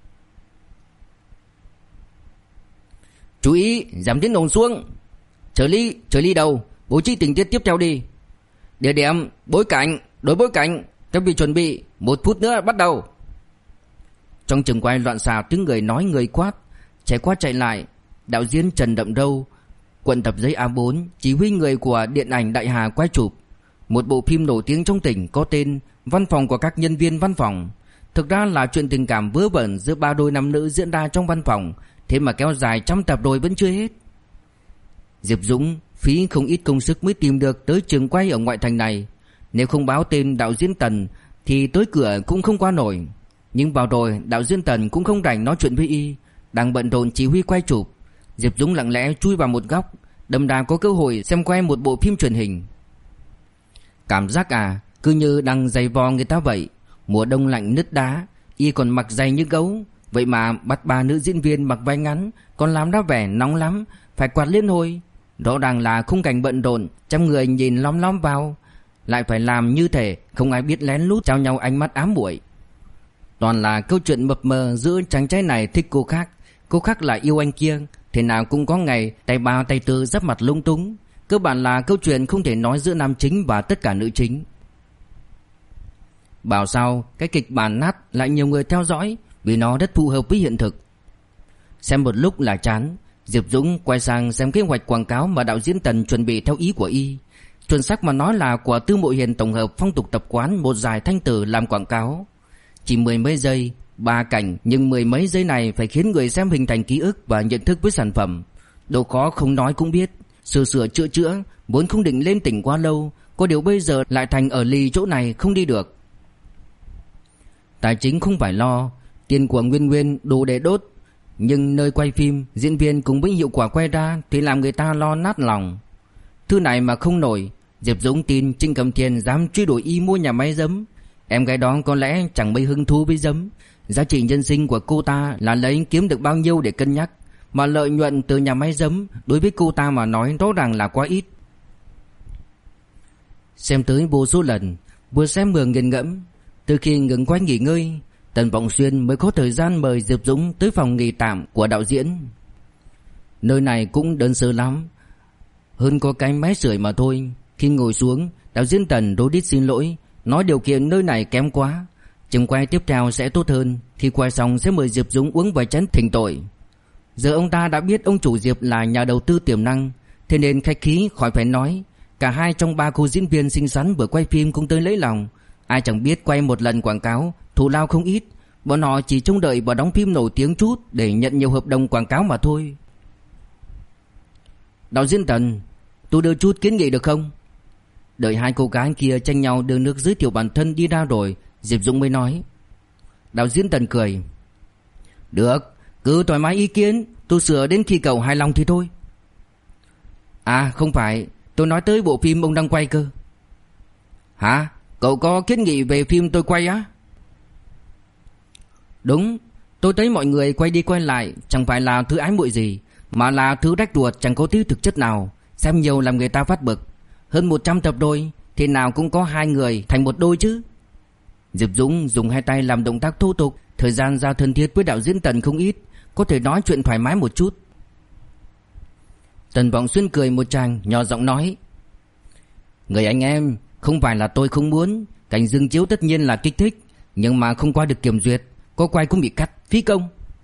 Chú ý giảm tiếng ồn xuống. Trợ lý đâu? Bố trí tình tiết tiếp theo đi. Địa điểm, bối cảnh, đối bối cảnh. Các vị chuẩn bị, 1 phút nữa bắt đầu. Trong trường quay loạn xạ tiếng người nói người quát, chạy qua chạy lại. Đạo diễn Trần Đậm Râu quận tập giấy A4 chỉ huy người của điện ảnh Đại Hà quay chụp một bộ phim nổi tiếng trong tỉnh có tên Văn phòng của các nhân viên văn phòng. Thực ra là chuyện tình cảm vớ vẩn giữa 3 đôi nam nữ diễn ra trong văn phòng, thế mà kéo dài trăm tập rồi vẫn chưa hết. Diệp Dũng phí không ít công sức mới tìm được tới trường quay ở ngoại thành này. Nếu không báo tên đạo diễn Tần thì tới cửa cũng không qua nổi. Nhưng vào rồi đạo diễn Tần cũng không rảnh nói chuyện với y, đang bận rộn chỉ huy quay chụp. Diệp Dũng lặng lẽ chui vào một góc, đâm ra có cơ hội xem quay một bộ phim truyền hình. Cảm giác cứ như đang giày vò người ta vậy. Mùa đông lạnh nứt đá, y còn mặc giày như gấu. Vậy mà bắt 3 nữ diễn viên mặc váy ngắn còn làm ra vẻ nóng lắm, phải quạt liên hồi. Rõ ràng là khung cảnh bận rộn, trăm người nhìn lom lom vào, lại phải làm như thể không ai biết lén lút trao nhau ánh mắt ám muội. Toàn là câu chuyện mập mờ giữa chàng trai này thích cô khác lại yêu anh kia. Thế nào cũng có ngày tay ba tay tư giáp mặt lung túng. Cơ bản là câu chuyện không thể nói giữa nam chính và tất cả nữ chính. Bảo sao cái kịch bản nát lại nhiều người theo dõi, vì nó rất phù hợp với hiện thực. Xem một lúc là chán, Diệp Dũng quay sang xem kế hoạch quảng cáo mà đạo diễn Tần chuẩn bị theo ý của y. Chuẩn xác mà nói là của Tư Mộ Hiền tổng hợp phong tục tập quán một giải thanh từ làm quảng cáo. Chỉ 10 mấy giây, 3 cảnh, nhưng 10 mấy giây này phải khiến người xem hình thành ký ức và nhận thức với sản phẩm. Độ khó không nói cũng biết, sửa chữa, vốn không định lên tỉnh quá lâu, có điều bây giờ lại thành ở lì chỗ này không đi được. Tài chính không phải lo, tiền của Nguyên Nguyên đủ để đốt, nhưng nơi quay phim, diễn viên cùng với hiệu quả quay ra thì làm người ta lo nát lòng. Thứ này mà không nổi, Diệp Dũng tin Trịnh Cẩm Thiên dám truy đuổi y mua nhà máy giấm. Em gái đó có lẽ chẳng mấy hứng thú với giấm. Giá trị nhân sinh của cô ta là lấy kiếm được bao nhiêu để cân nhắc, mà lợi nhuận từ nhà máy giấm đối với cô ta mà nói rõ ràng là quá ít. Xem tới vô số lần, vừa xem vừa nghiền ngẫm. Từ khi ngừng quay nghỉ ngơi, Tần Vọng Xuyên mới có thời gian mời Diệp Dũng tới phòng nghỉ tạm của đạo diễn. Nơi này cũng đơn sơ lắm, hơn có cái máy sưởi mà thôi. Khi ngồi xuống, đạo diễn Tần rối rít xin lỗi, nói điều kiện nơi này kém quá, chừng quay tiếp theo sẽ tốt hơn, khi quay xong sẽ mời Diệp Dũng uống vài chén thỉnh tội. Giờ ông ta đã biết ông chủ Diệp là nhà đầu tư tiềm năng, thế nên khách khí khỏi phải nói. Cả 2 trong 3 cô diễn viên xinh xắn vừa quay phim cũng tới lấy lòng. Ai chẳng biết quay một lần quảng cáo thù lao không ít. Bọn họ chỉ trông đợi vào đóng phim nổi tiếng chút để nhận nhiều hợp đồng quảng cáo mà thôi. Đạo diễn Tần, tôi đưa chút kiến nghị được không? Đợi 2 cô gái kia tranh nhau đưa nước giới thiệu bản thân đi ra rồi, Diệp Dũng mới nói. Đạo diễn Tần cười. Được, cứ thoải mái ý kiến, tôi sửa đến khi cậu hài lòng thì thôi. À không phải, tôi nói tới bộ phim ông đang quay cơ. Hả? Cậu có kiến nghị về phim tôi quay á? Đúng, tôi thấy mọi người quay đi quay lại chẳng phải là thứ ái muội gì, mà là thứ rách ruột chẳng có tí thực chất nào. Xem nhiều làm người ta phát bực. Hơn 100 tập đôi, thế nào cũng có 2 người thành một đôi chứ. Diệp Dũng dùng 2 tay làm động tác thô tục. Thời gian ra thân thiết với đạo diễn Tần không ít, có thể nói chuyện thoải mái một chút. Tần Vọng Xuyên cười một tràng, nhỏ giọng nói. Người anh em, không phải là tôi không muốn. Cảnh dừng chiếu tất nhiên là kích thích, nhưng mà không qua được kiểm duyệt, có quay cũng bị cắt, phí công.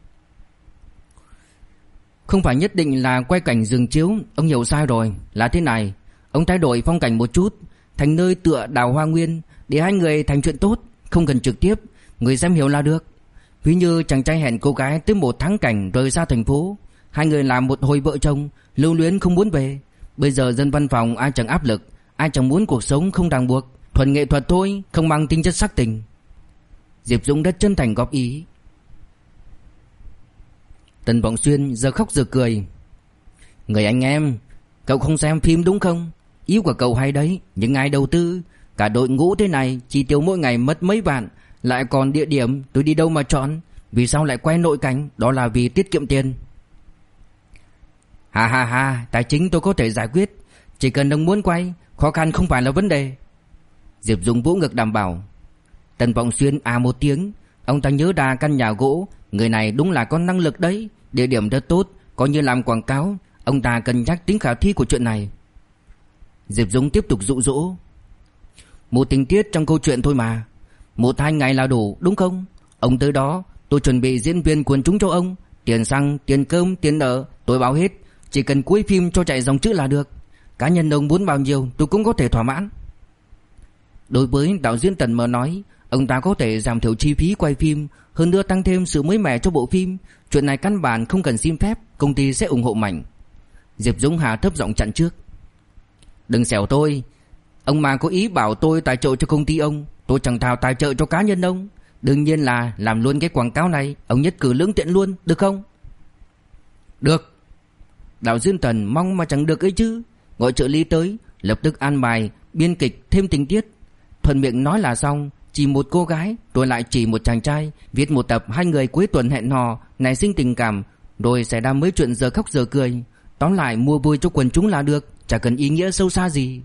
Không phải nhất định là quay cảnh dừng chiếu, ông hiểu sai rồi. Là thế này, ông thay đổi phong cảnh một chút, thành nơi tựa đào hoa nguyên, để 2 người thành chuyện tốt, không cần trực tiếp, người xem hiểu là được. Ví như chàng trai hẹn cô gái tới một thắng cảnh rời xa thành phố, 2 người làm một hồi vợ chồng, lưu luyến không muốn về. Bây giờ dân văn phòng ai chẳng áp lực, ai chẳng muốn cuộc sống không ràng buộc, thuần nghệ thuật thôi, không mang tính chất sắc tình. Diệp Dũng rất chân thành góp ý. Tần Vọng Xuyên giờ khóc giờ cười. Người anh em, cậu không xem phim đúng không? Ý của cậu hay đấy, nhưng ai đầu tư? Cả đội ngũ thế này, chi tiêu mỗi ngày mất mấy vạn, lại còn địa điểm tôi đi đâu mà chọn? Vì sao lại quay nội cảnh? Đó là vì tiết kiệm tiền. Ha ha ha, tài chính tôi có thể giải quyết, chỉ cần ông muốn quay, khó khăn không phải là vấn đề. Diệp Dũng vỗ ngực đảm bảo. Tần Vọng Xuyên à một tiếng, ông ta nhớ ra căn nhà gỗ, người này đúng là có năng lực đấy, địa điểm rất tốt, coi như làm quảng cáo, ông ta cân nhắc tính khả thi của chuyện này. Diệp Dũng tiếp tục dụ dỗ. Một tình tiết trong câu chuyện thôi mà, 1-2 ngày là đủ đúng không? Ông tới đó, tôi chuẩn bị diễn viên quần chúng cho ông, tiền xăng, tiền cơm, tiền ở, tôi báo hết, chỉ cần cuối phim cho chạy dòng chữ là được. Cá nhân ông muốn bao nhiêu tôi cũng có thể thỏa mãn. Đối với đạo diễn Tần mà nói, ông ta có thể giảm thiểu chi phí quay phim, hơn nữa tăng thêm sự mới mẻ cho bộ phim. Chuyện này căn bản không cần xin phép, công ty sẽ ủng hộ mạnh. Diệp Dũng hạ thấp giọng chặn trước. Đừng xẻo tôi, ông mà có ý bảo tôi tài trợ cho công ty ông, tôi chẳng thào tài trợ cho cá nhân ông. Đương nhiên là làm luôn cái quảng cáo này, ông nhất cử lưỡng tiện luôn, được không? Được. Đạo diễn Tần mong mà chẳng được ấy chứ. Gọi trợ lý tới, lập tức an bài, biên kịch thêm tình tiết. Thuận miệng nói là xong, chỉ một cô gái, rồi lại chỉ một chàng trai, viết một tập 2 người cuối tuần hẹn hò, nảy sinh tình cảm, rồi xảy ra mấy chuyện giờ khóc giờ cười. Tóm lại mua vui cho quần chúng là được, chả cần ý nghĩa sâu xa gì.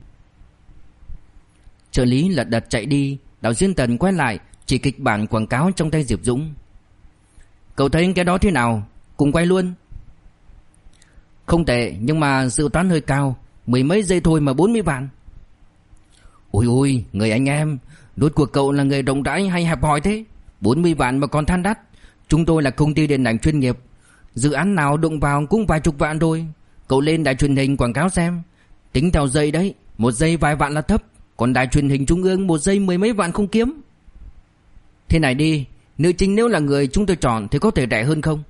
Trợ lý lật đật chạy đi, đạo diễn Tần quay lại, chỉ kịch bản quảng cáo trong tay Diệp Dũng. Cậu thấy cái đó thế nào? Cùng quay luôn. Không tệ, nhưng mà dự toán hơi cao, 10 mấy giây thôi mà 40 vạn. Ôi ôi, người anh em, rốt cuộc cậu là người rộng rãi hay hẹp hòi thế? 40 vạn mà còn than đắt. Chúng tôi là công ty điện ảnh chuyên nghiệp, dự án nào đụng vào cũng vài chục vạn rồi. Cậu lên đài truyền hình quảng cáo xem, tính theo giây đấy, 1 giây vài vạn là thấp, còn đài truyền hình trung ương 1 giây 10 mấy vạn không kiếm. Thế này đi, nữ chính nếu là người chúng tôi chọn thì có thể rẻ hơn không?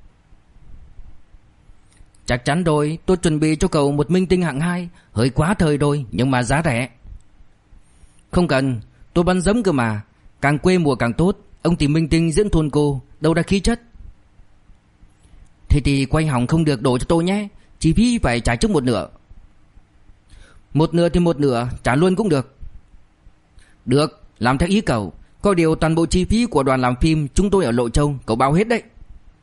Chắc chắn rồi, tôi chuẩn bị cho cậu một minh tinh hạng 2, hơi quá thời rồi nhưng mà giá rẻ. Không cần, tôi bán dấm cơ mà, càng quê mùa càng tốt. Ông tìm minh tinh diễn thôn cô, đâu ra khí chất. Thế thì quay hỏng không được đổ cho tôi nhé, chi phí phải trả trước 1/2. 1/2 thì 1/2, trả luôn cũng được. Được, làm theo ý cậu. Có điều toàn bộ chi phí của đoàn làm phim chúng tôi ở Lộ Châu cậu bao hết đấy.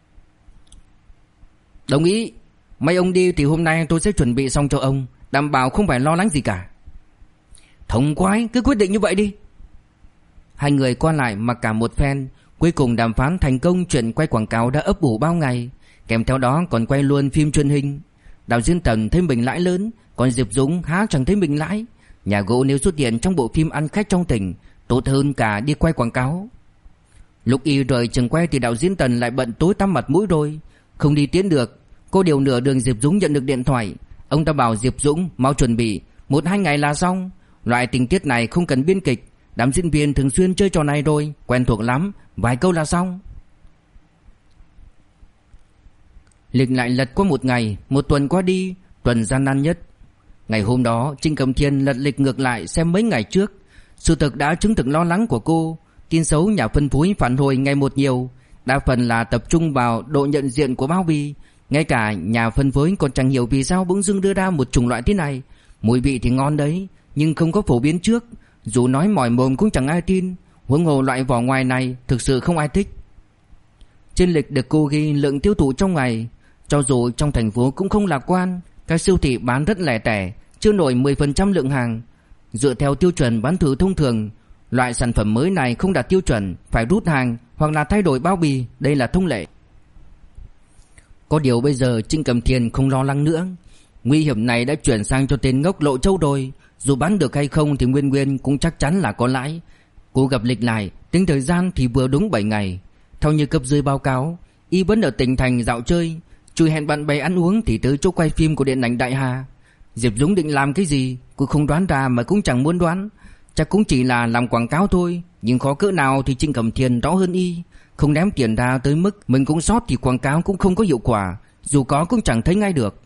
Đồng ý. Mấy ông đi thì hôm nay tôi sẽ chuẩn bị xong cho ông, đảm bảo không phải lo lắng gì cả. Thống quái, cứ quyết định như vậy đi. 2 người qua lại mặc cả một phen. Cuối cùng đàm phán thành công chuyện quay quảng cáo đã ấp ủ bao ngày, kèm theo đó còn quay luôn phim truyền hình. Đạo diễn Tần thấy mình lãi lớn, còn Diệp Dũng há chẳng thấy mình lãi. Nhà gỗ nếu xuất hiện trong bộ phim ăn khách trong tỉnh, tốt hơn cả đi quay quảng cáo. Lúc y rời trường quay thì đạo diễn Tần lại bận tối tăm mặt mũi rồi, không đi tiến được. Có điều nửa đường Diệp Dũng nhận được điện thoại. Ông ta bảo Diệp Dũng mau chuẩn bị, 1-2 ngày là xong. Loại tình tiết này không cần biên kịch, đám diễn viên thường xuyên chơi trò này rồi, quen thuộc lắm, vài câu là xong. Lịch lại lật qua một ngày, một tuần qua đi, tuần gian nan nhất. Ngày hôm đó Trinh Cẩm Thiên lật lịch ngược lại xem mấy ngày trước. Sự thực đã chứng thực lo lắng của cô. Tin xấu nhà phân phối phản hồi ngày một nhiều, đa phần là tập trung vào độ nhận diện của bao bì. Ngay cả nhà phân phối còn chẳng hiểu vì sao bỗng dưng đưa ra một chủng loại thế này. Mùi vị thì ngon đấy, nhưng không có phổ biến trước, dù nói mỏi mồm cũng chẳng ai tin. Huống hồ loại vỏ ngoài này thực sự không ai thích. Trên lịch được cô ghi lượng tiêu thụ trong ngày. Cho dù trong thành phố cũng không lạc quan, các siêu thị bán rất lẻ tẻ, chưa nổi 10% lượng hàng. Dựa theo tiêu chuẩn bán thử thông thường, loại sản phẩm mới này không đạt tiêu chuẩn, phải rút hàng hoặc là thay đổi bao bì, đây là thông lệ. Có điều bây giờ Trinh Cẩm Thiên không lo lắng nữa. Nguy hiểm này đã chuyển sang cho tên ngốc Lộ Châu rồi. Dù bán được hay không thì Nguyên Nguyên cũng chắc chắn là có lãi. Cô gặp lịch lại, tính thời gian thì vừa đúng 7 ngày. Theo như cấp dưới báo cáo, y vẫn ở tỉnh thành dạo chơi. Chui hẹn bạn bè ăn uống thì tới chỗ quay phim của điện ảnh Đại Hà. Diệp Dũng định làm cái gì cô không đoán ra, mà cũng chẳng muốn đoán. Chắc cũng chỉ là làm quảng cáo thôi, nhưng khó cỡ nào thì Trinh Cẩm Thiên rõ hơn y. Không ném tiền ra tới mức mình cũng sót thì quảng cáo cũng không có hiệu quả, dù có cũng chẳng thấy ngay được.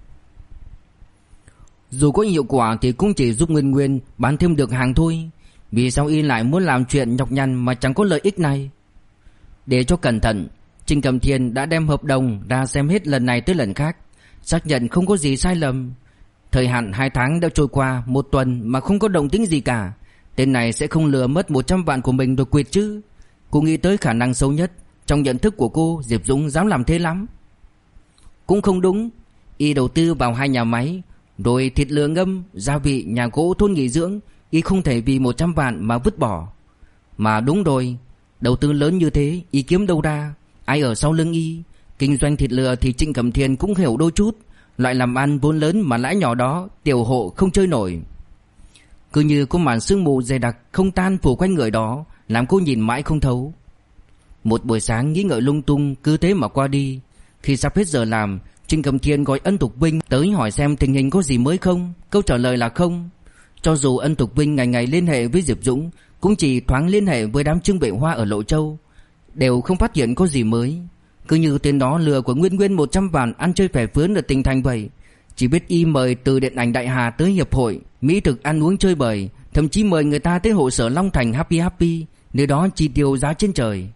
Dù có hiệu quả thì cũng chỉ giúp Nguyên Nguyên bán thêm được hàng thôi. Vì sao y lại muốn làm chuyện nhọc nhằn mà chẳng có lợi ích này? Để cho cẩn thận, Trinh Cẩm Thiên đã đem hợp đồng ra xem hết lần này tới lần khác, xác nhận không có gì sai lầm. Thời hạn 2 tháng đã trôi qua, 1 tuần mà không có động tĩnh gì cả. Tên này sẽ không lừa mất 100 vạn của mình rồi quỵt chứ. Cô nghĩ tới khả năng xấu nhất. Trong nhận thức của cô, Diệp Dũng dám làm thế lắm. Cũng không đúng. Y đầu tư vào 2 nhà máy, rồi thịt lừa ngâm, gia vị, nhà gỗ, thôn nghỉ dưỡng. Y không thể vì 100 vạn mà vứt bỏ. Mà đúng rồi, đầu tư lớn như thế y kiếm đâu ra? Ai ở sau lưng y? Kinh doanh thịt lừa thì Trịnh Cẩm Thiên cũng hiểu đôi chút. Loại làm ăn vốn lớn mà lãi nhỏ đó, tiểu hộ không chơi nổi. Cứ như có màn sương mù dày đặc không tan phủ quanh người đó, làm cô nhìn mãi không thấu. Một buổi sáng nghĩ ngợi lung tung cứ thế mà qua đi. Khi sắp hết giờ làm, Trịnh Cẩm Thiên gọi Ân Tục Vinh tới hỏi xem tình hình có gì mới không. Câu trả lời là không. Cho dù Ân Tục Vinh ngày ngày liên hệ với Diệp Dũng, cũng chỉ thoáng liên hệ với đám trưng bày hoa ở Lộ Châu, đều không phát hiện có gì mới. Cứ như tên đó lừa của Nguyên Nguyên 100 vạn ăn chơi phè phướn ở tỉnh thành vậy. Chỉ biết y mời từ điện ảnh Đại Hà tới hiệp hội mỹ thực ăn uống chơi bời, thậm chí mời người ta tới hội sở Long Thành Happy Happy, nơi đó chi tiêu giá trên trời.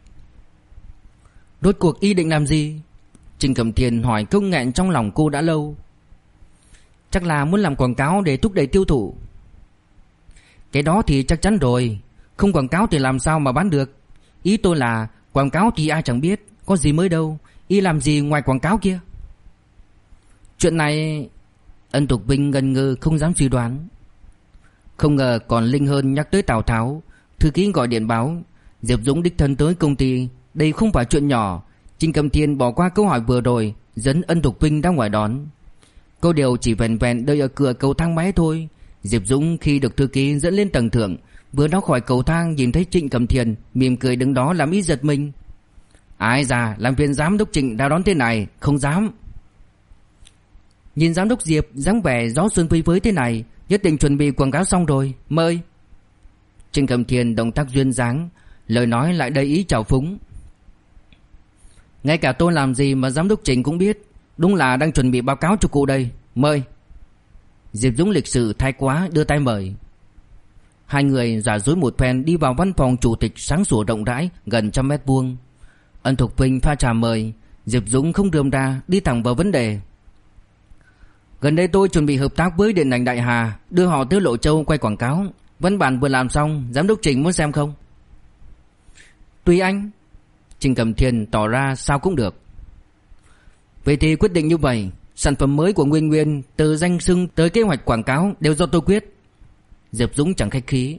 Rốt cuộc y định làm gì? Trịnh Cẩm Thiên hỏi câu nghẹn trong lòng cô đã lâu. Chắc là muốn làm quảng cáo để thúc đẩy tiêu thụ. Cái đó thì chắc chắn rồi, không quảng cáo thì làm sao mà bán được. Ý tôi là quảng cáo thì ai chẳng biết, có gì mới đâu. Y làm gì ngoài quảng cáo kia? Chuyện này... Ân Tục Vinh ngần ngừ không dám suy đoán. Không ngờ còn linh hơn nhắc tới Tào Tháo. Thư ký gọi điện báo Diệp Dũng đích thân tới công ty. Đây không phải chuyện nhỏ. Trịnh Cẩm Thiên bỏ qua câu hỏi vừa rồi, dẫn Ân Tục Vinh ra ngoài đón. Cô điều chỉ vẹn vẹn đợi ở cửa cầu thang máy thôi. Diệp Dũng khi được thư ký dẫn lên tầng thượng, vừa ra khỏi cầu thang nhìn thấy Trịnh Cẩm Thiên mỉm cười đứng đó làm ý giật mình. Ai già làm viên giám đốc Trịnh ra đón thế này, không dám. Nhìn giám đốc Diệp dáng vẻ gió xuân phơi phới thế này, nhất định chuẩn bị quảng cáo xong rồi, mời. Trịnh Cẩm Thiên động tác duyên dáng, lời nói lại đầy ý trào phúng. Ngay cả tôi làm gì mà giám đốc Trịnh cũng biết, đúng là đang chuẩn bị báo cáo cho cụ đây, mời. Diệp Dũng lịch sự thái quá đưa tay mời. Hai người giả dối một phen đi vào văn phòng chủ tịch sáng sủa rộng rãi gần 100 mét vuông. Ân Thục Vinh pha trà mời. Diệp Dũng không rườm ra, đi thẳng vào vấn đề. Gần đây tôi chuẩn bị hợp tác với điện ảnh Đại Hà, đưa họ tới Lộ Châu quay quảng cáo. Văn bản vừa làm xong, giám đốc Trịnh muốn xem không? Tùy anh. Trịnh Cẩm Thiên tỏ ra sao cũng được. Vậy thì quyết định như vậy. Sản phẩm mới của Nguyên Nguyên, từ danh xưng tới kế hoạch quảng cáo đều do tôi quyết. Diệp Dũng chẳng khách khí.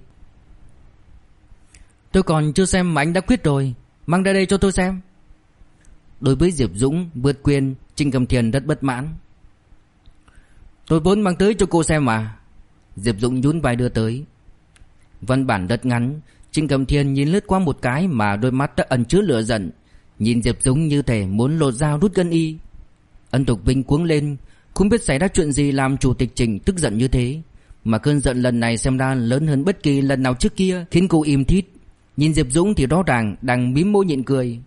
Tôi còn chưa xem mà anh đã quyết rồi, mang ra đây cho tôi xem. Đối với Diệp Dũng vượt quyền, Trịnh Cẩm Thiên rất bất mãn. Tôi vốn mang tới cho cô xem mà. Diệp Dũng nhún vai đưa tới. Văn bản rất ngắn. Trịnh Cẩm Thiên nhìn lướt qua một cái mà đôi mắt đã ẩn chứa lửa giận, nhìn Diệp Dũng như thể muốn lột dao rút gân y. Ân Tục Vinh cuống lên, không biết xảy ra chuyện gì làm chủ tịch Trịnh tức giận như thế. Mà cơn giận lần này xem ra lớn hơn bất kỳ lần nào trước kia, khiến cô im thít. Nhìn Diệp Dũng thì rõ ràng đang mím môi nhịn cười.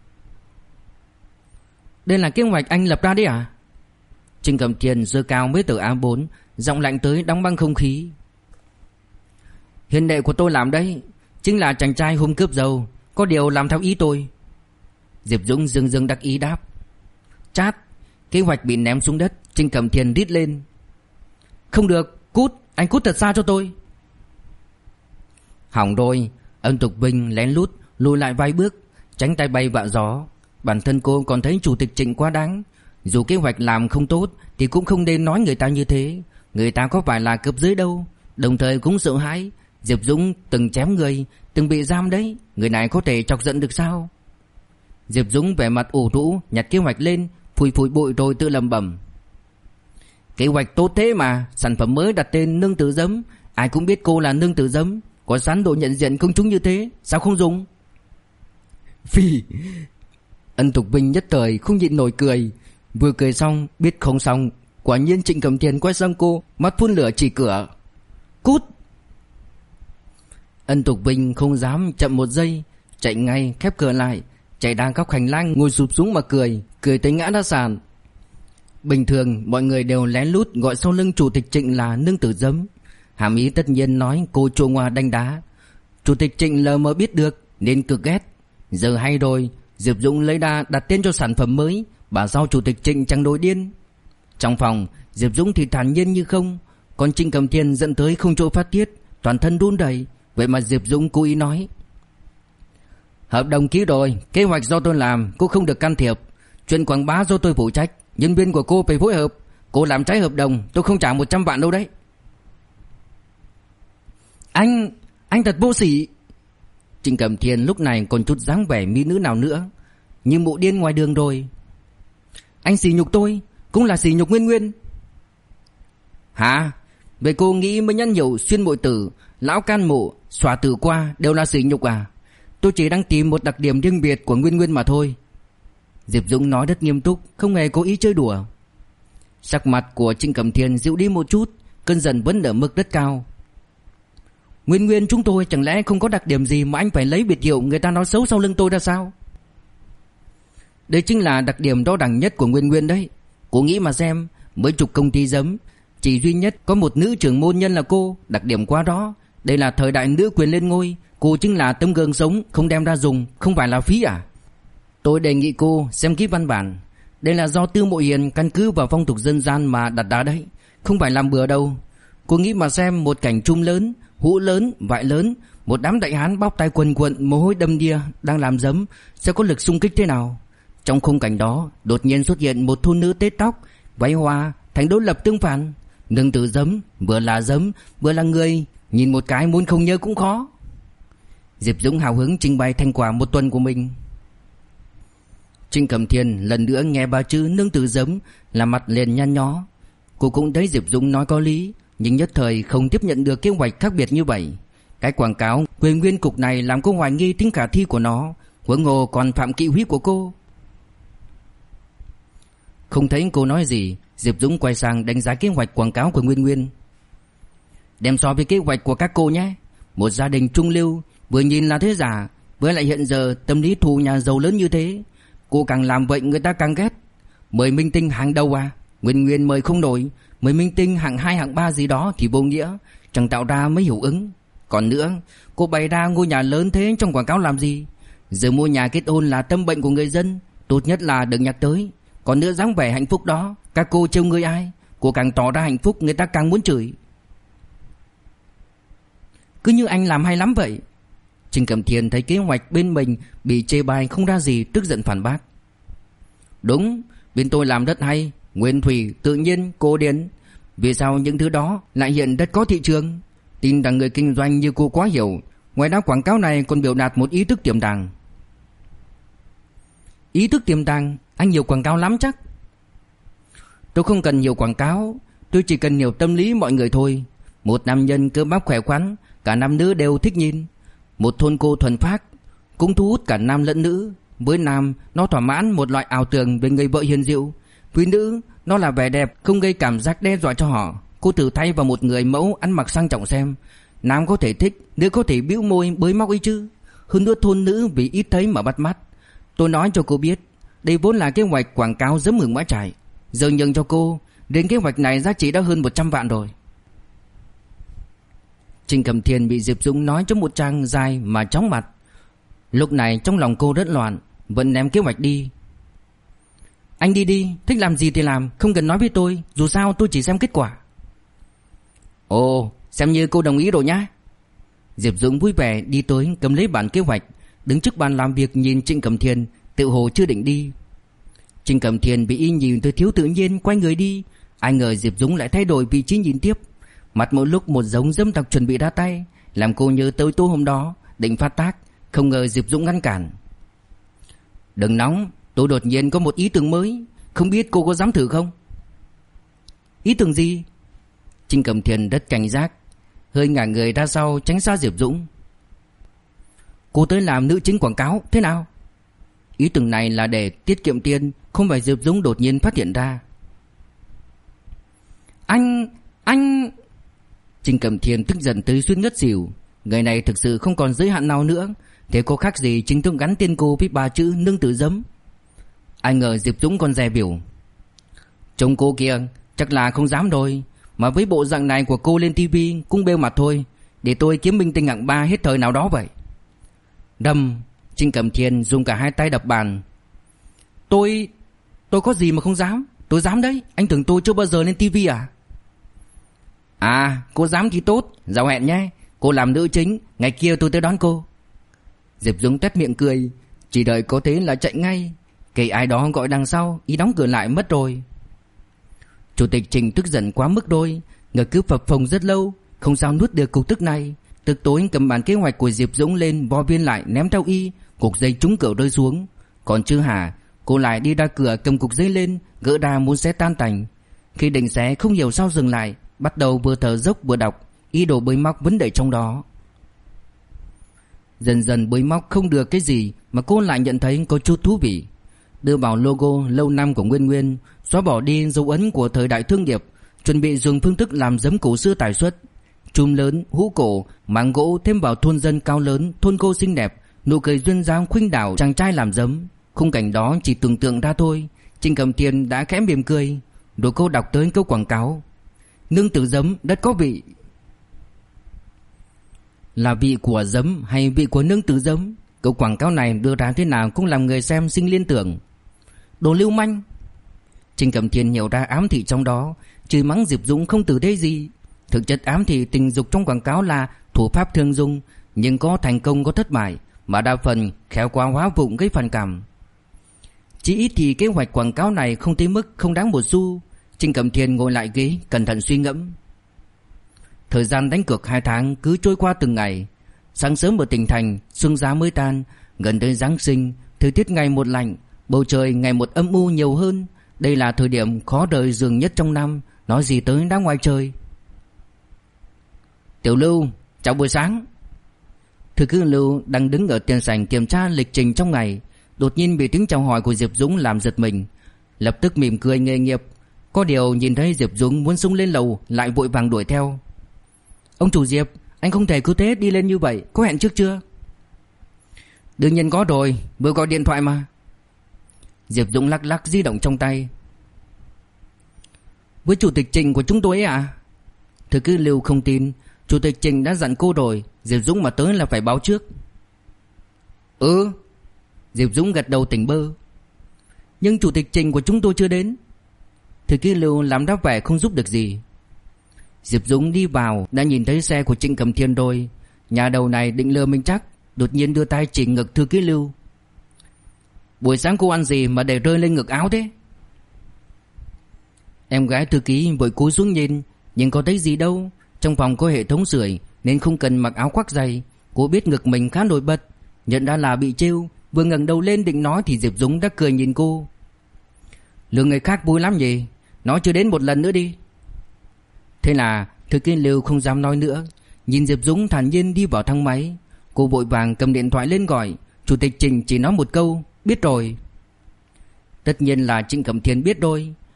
Đây là kế hoạch anh lập ra đấy à? Trình Cẩm Thiên giơ cao mấy tờ A4, giọng lạnh tới đóng băng không khí. Hiền đệ của tôi làm đấy, chính là chàng trai hôm cướp dâu, có điều làm theo ý tôi. Diệp Dũng dương dương đắc ý đáp. Chát, kế hoạch bị ném xuống đất. Trình Cẩm Thiên rít lên. Không được, cút, anh cút thật xa cho tôi. Hỏng rồi. Ân Tục Vinh lén lút lùi lại vài bước, tránh tay bay vạ gió. Bản thân cô còn thấy chủ tịch Trịnh quá đáng. Dù kế hoạch làm không tốt thì cũng không nên nói người ta như thế. Người ta có phải là cấp dưới đâu. Đồng thời cũng sợ hãi. Diệp Dũng từng chém người, từng bị giam đấy. Người này có thể chọc giận được sao? Diệp Dũng vẻ mặt ủ rũ, nhặt kế hoạch lên, phủi phủi bụi rồi tự lẩm bẩm. Kế hoạch tốt thế mà, sản phẩm mới đặt tên nương tử giấm. Ai cũng biết cô là nương tử giấm, có sẵn độ nhận diện công chúng như thế, sao không dùng? Phi. Ân Tục Vinh nhất thời không nhịn nổi cười. Vừa cười xong biết không xong, quả nhiên Trịnh Cẩm Thiên quay sang cô, mắt phun lửa chỉ cửa. Cút. Ân Tục Vinh không dám chậm một giây, chạy ngay khép cửa lại, chạy đang góc hành lang ngồi sụp xuống mà cười tới ngã ra sàn. Bình thường mọi người đều lén lút gọi sau lưng chủ tịch Trịnh là nương tử giấm, hàm ý tất nhiên nói cô trô ngoa đánh đá. Chủ tịch Trịnh lờ mờ biết được nên cực ghét. Giờ hay rồi, Diệp Dũng lấy đà đặt tên cho sản phẩm mới, bảo sao chủ tịch Trịnh chẳng nổi điên. Trong phòng, Diệp Dũng thì thản nhiên như không, còn Trịnh Cẩm Thiên dẫn tới không chỗ phát tiết, toàn thân run rẩy. Vậy mà Diệp Dũng cố ý nói. Hợp đồng ký rồi, kế hoạch do tôi làm, cô không được can thiệp. Chuyện quảng bá do tôi phụ trách, nhân viên của cô phải phối hợp. Cô làm trái hợp đồng, tôi không trả 100 vạn đâu đấy. Anh thật vô sỉ. Trịnh Cẩm Thiên lúc này còn chút dáng vẻ mỹ nữ nào nữa, như mụ điên ngoài đường rồi. Anh sỉ nhục tôi, cũng là sỉ nhục Nguyên Nguyên. Hả? Vậy cô nghĩ mới nhăn nhủ xuyên bội tử, lão can mụ, xóa tử qua đều là sỉ nhục à? Tôi chỉ đang tìm một đặc điểm riêng biệt của Nguyên Nguyên mà thôi. Diệp Dũng nói rất nghiêm túc, không hề cố ý chơi đùa. Sắc mặt của Trịnh Cẩm Thiên dịu đi một chút, cơn giận vẫn ở mức rất cao. Nguyên Nguyên chúng tôi chẳng lẽ không có đặc điểm gì mà anh phải lấy biệt hiệu người ta nói xấu sau lưng tôi ra sao? Đây chính là đặc điểm rõ ràng nhất của Nguyên Nguyên đấy. Cô nghĩ mà xem, mấy chục công ty giấm, chỉ duy nhất có một nữ trưởng môn nhân là cô, đặc điểm quá đó. Đây là thời đại nữ quyền lên ngôi, cô chính là tấm gương sống, không đem ra dùng, không phải là phí à? Tôi đề nghị cô xem kỹ văn bản. Đây là do Tư Mộ Hiền căn cứ vào phong tục dân gian mà đặt ra đấy, không phải làm bừa đâu. Cô nghĩ mà xem, một cảnh trung lớn, hũ lớn, vại lớn, một đám đại hán bóc tay quần quận, mồ hôi đầm đìa đang làm giấm, sẽ có lực xung kích thế nào? Trong khung cảnh đó, đột nhiên xuất hiện một thôn nữ tết tóc, váy hoa, thành đối lập tương phản. Nương tử giấm, vừa là người, nhìn một cái muốn không nhớ cũng khó. Diệp Dũng hào hứng trình bày thành quả một tuần của mình. Trịnh Cẩm Thiên lần nữa nghe ba chữ nương tử giấm là mặt liền nhăn nhó. Cô cũng thấy Diệp Dũng nói có lý, nhưng nhất thời không tiếp nhận được kế hoạch khác biệt như vậy. Cái quảng cáo quyền nguyên cục này làm cô hoài nghi tính khả thi của nó, huống hồ còn phạm kỵ huy của cô. Không thấy cô nói gì, Diệp Dũng quay sang đánh giá kế hoạch quảng cáo của Nguyên Nguyên. Đem so với kế hoạch của các cô nhé. Một gia đình trung lưu, vừa nhìn là thế giả, với lại hiện giờ tâm lý thù nhà giàu lớn như thế, cô càng làm vậy người ta càng ghét. Mời minh tinh hàng đầu à? Nguyên Nguyên mời không nổi, mời minh tinh hạng 2 hạng 3 gì đó thì vô nghĩa, chẳng tạo ra mấy hiệu ứng. Còn nữa, cô bày ra ngôi nhà lớn thế trong quảng cáo làm gì? Giờ mua nhà kết hôn là tâm bệnh của người dân, tốt nhất là đừng nhắc tới. Còn nữa, dáng vẻ hạnh phúc đó, các cô trêu người ai? Cô càng tỏ ra hạnh phúc, người ta càng muốn chửi. Cứ như anh làm hay lắm vậy. Trình Cẩm Thiên thấy kế hoạch bên mình bị chê bai không ra gì, tức giận phản bác. Đúng, bên tôi làm rất hay, nguyên thủy, tự nhiên, cổ điển. Vì sao những thứ đó lại hiện rất có thị trường? Tin rằng người kinh doanh như cô quá hiểu. Ngoài ra quảng cáo này còn biểu đạt một ý thức tiềm tàng. Ý thức tiềm tàng? Anh nhiều quảng cáo lắm chắc. Tôi không cần nhiều quảng cáo, tôi chỉ cần hiểu tâm lý mọi người thôi. Một nam nhân cơ bắp khỏe khoắn, cả nam nữ đều thích nhìn. Một thôn cô thuần phác, cũng thu hút cả nam lẫn nữ. Với nam, nó thỏa mãn một loại ảo tưởng về người vợ hiền dịu. Phụ nữ nó là vẻ đẹp, không gây cảm giác đe dọa cho họ. Cô thử thay vào một người mẫu ăn mặc sang trọng xem. Nam có thể thích, nữ có thể bĩu môi bới móc ấy chứ. Hơn nữa thôn nữ vì ít thấy mà bắt mắt. Tôi nói cho cô biết, đây vốn là kế hoạch quảng cáo giấm mừng mã trải. Giờ nhường cho cô, đến kế hoạch này giá trị đã hơn 100 vạn rồi. Trình Cẩm Thiên bị Diệp Dũng nói cho một trang dài mà chóng mặt. Lúc này trong lòng cô rất loạn, vẫn ném kế hoạch đi. Anh đi đi, thích làm gì thì làm, không cần nói với tôi, dù sao tôi chỉ xem kết quả. Ồ, xem như cô đồng ý rồi nhá. Diệp Dũng vui vẻ đi tới cầm lấy bản kế hoạch, đứng trước bàn làm việc nhìn Trịnh Cẩm Thiên, tự hồ chưa định đi. Trịnh Cẩm Thiên bị y nhìn tới thiếu tự nhiên quay người đi, ai ngờ Diệp Dũng lại thay đổi vị trí nhìn tiếp. Mặt mỗi lúc một giống dâm tặc chuẩn bị ra tay, làm cô nhớ tới tối hôm đó định phát tác, không ngờ Diệp Dũng ngăn cản. Đừng nóng, tôi đột nhiên có một ý tưởng mới, không biết cô có dám thử không? Ý tưởng gì? Trịnh Cẩm Thiên rất cảnh giác, hơi ngả người ra sau tránh xa Diệp Dũng. Cô tới làm nữ chính quảng cáo, thế nào? Ý tưởng này là để tiết kiệm tiền, không phải Diệp Dũng đột nhiên phát hiện ra. Anh... Trịnh Cẩm Thiên tức giận tới suýt ngất xỉu. Người này thực sự không còn giới hạn nào nữa. Thế có khác gì chính thức gắn tên cô với ba chữ nương tử giấm. Ai ngờ Diệp Dũng còn dè biểu. Chồng cô kia chắc là không dám rồi. Mà với bộ dạng này của cô lên tivi cũng bêu mặt thôi. Để tôi kiếm minh tinh hạng 3 hết thời nào đó vậy. Đâm. Trịnh Cẩm Thiên dùng cả hai tay đập bàn. Tôi có gì mà không dám. Tôi dám đấy. Anh tưởng tôi chưa bao giờ lên tivi à? À, cô dám thì tốt, giao hẹn nhé. Cô làm nữ chính, ngày kia tôi tới đón cô. Diệp Dũng tét miệng cười, chỉ đợi có thế là chạy ngay. Kể ai đó gọi đằng sau, ý đóng cửa lại mất rồi. Chủ tịch Trình tức giận quá mức đôi, ngực cứ phập phồng rất lâu, không sao nuốt được cục tức này. Tức tối cầm bản kế hoạch của Diệp Dũng lên vo viên lại ném theo y, cục dây trúng cửa rơi xuống. Còn chưa hả, cô lại đi ra cửa cầm cục dây lên, gỡ ra muốn xé tan tành. Khi định xé không hiểu sao dừng lại, bắt đầu vừa thở dốc vừa đọc, ý đồ bới móc vấn đề trong đó. Dần dần bới móc không được cái gì mà cô lại nhận thấy có chút thú vị. Đưa vào logo lâu năm của Nguyên Nguyên, xóa bỏ đi dấu ấn của thời đại thương nghiệp, chuẩn bị dùng phương thức làm giấm cổ xưa tái xuất. Chùm lớn, hũ cổ, mảng gỗ thêm vào thôn dân cao lớn, thôn cô xinh đẹp, nụ cười duyên dáng khuynh đảo chàng trai làm giấm. Khung cảnh đó chỉ tưởng tượng ra thôi, Trịnh Cẩm Thiên đã khẽ mỉm cười. Rồi cô đọc tới câu quảng cáo. Nương tử giấm rất có vị. Là vị của giấm hay vị của nương tử giấm? Câu quảng cáo này đưa ra thế nào cũng làm người xem sinh liên tưởng. Đồ lưu manh. Trịnh Cẩm Thiên hiểu ra ám thị trong đó, chửi mắng Diệp Dũng không tử thế gì. Thực chất ám thị tình dục trong quảng cáo là thủ pháp thường dùng, nhưng có thành công có thất bại, mà đa phần khéo quá hóa vụng gây phản cảm. Chỉ ít thì kế hoạch quảng cáo này không tới mức không đáng một xu. Trịnh Cẩm Thiên ngồi lại ghế cẩn thận suy ngẫm. Thời gian đánh cược 2 tháng cứ trôi qua từng ngày. Sáng sớm ở tỉnh thành, sương giá mới tan, gần tới Giáng sinh, thời tiết ngày một lạnh, bầu trời ngày một âm u nhiều hơn. Đây là thời điểm khó đời dường nhất trong năm, nói gì tới đã ngoài trời. Tiểu Lưu, chào buổi sáng. Thư ký Lưu đang đứng ở tiền sảnh kiểm tra lịch trình trong ngày, đột nhiên bị tiếng chào hỏi của Diệp Dũng làm giật mình, lập tức mỉm cười nghề nghiệp. Có điều nhìn thấy Diệp Dũng muốn xông lên lầu lại vội vàng đuổi theo. Ông chủ Diệp, anh không thể cứ thế đi lên như vậy, có hẹn trước chưa? Đương nhiên có rồi, vừa gọi điện thoại mà. Diệp Dũng lắc lắc di động trong tay. Với chủ tịch Trình của chúng tôi ấy à? Thư ký Lưu không tin, chủ tịch Trình đã dặn cô rồi, Diệp Dũng mà tới là phải báo trước. Ừ. Diệp Dũng gật đầu tỉnh bơ. Nhưng chủ tịch Trình của chúng tôi chưa đến. Thư ký Lưu làm đáp vẻ không giúp được gì. Diệp Dũng đi vào đã nhìn thấy xe của Trịnh Cẩm Thiên rồi. Nhà đầu này định lừa mình chắc, đột nhiên đưa tay chỉ ngực thư ký Lưu. Buổi sáng cô ăn gì mà để rơi lên ngực áo thế? Em gái thư ký vội cúi xuống nhìn, nhưng có thấy gì đâu. Trong phòng có hệ thống sưởi nên không cần mặc áo khoác dày. Cô biết ngực mình khá nổi bật, nhận ra là bị trêu, vừa ngẩng đầu lên định nói thì Diệp Dũng đã cười nhìn cô. Lừa người khác vui lắm nhỉ, nói chưa đến một lần nữa đi. Thế là thư ký Lưu không dám nói nữa, nhìn Diệp Dũng thản nhiên đi vào thang máy. Cô vội vàng cầm điện thoại lên gọi. Chủ tịch Trình chỉ nói một câu, biết rồi. Tất nhiên là Trịnh Cẩm Thiên biết rồi.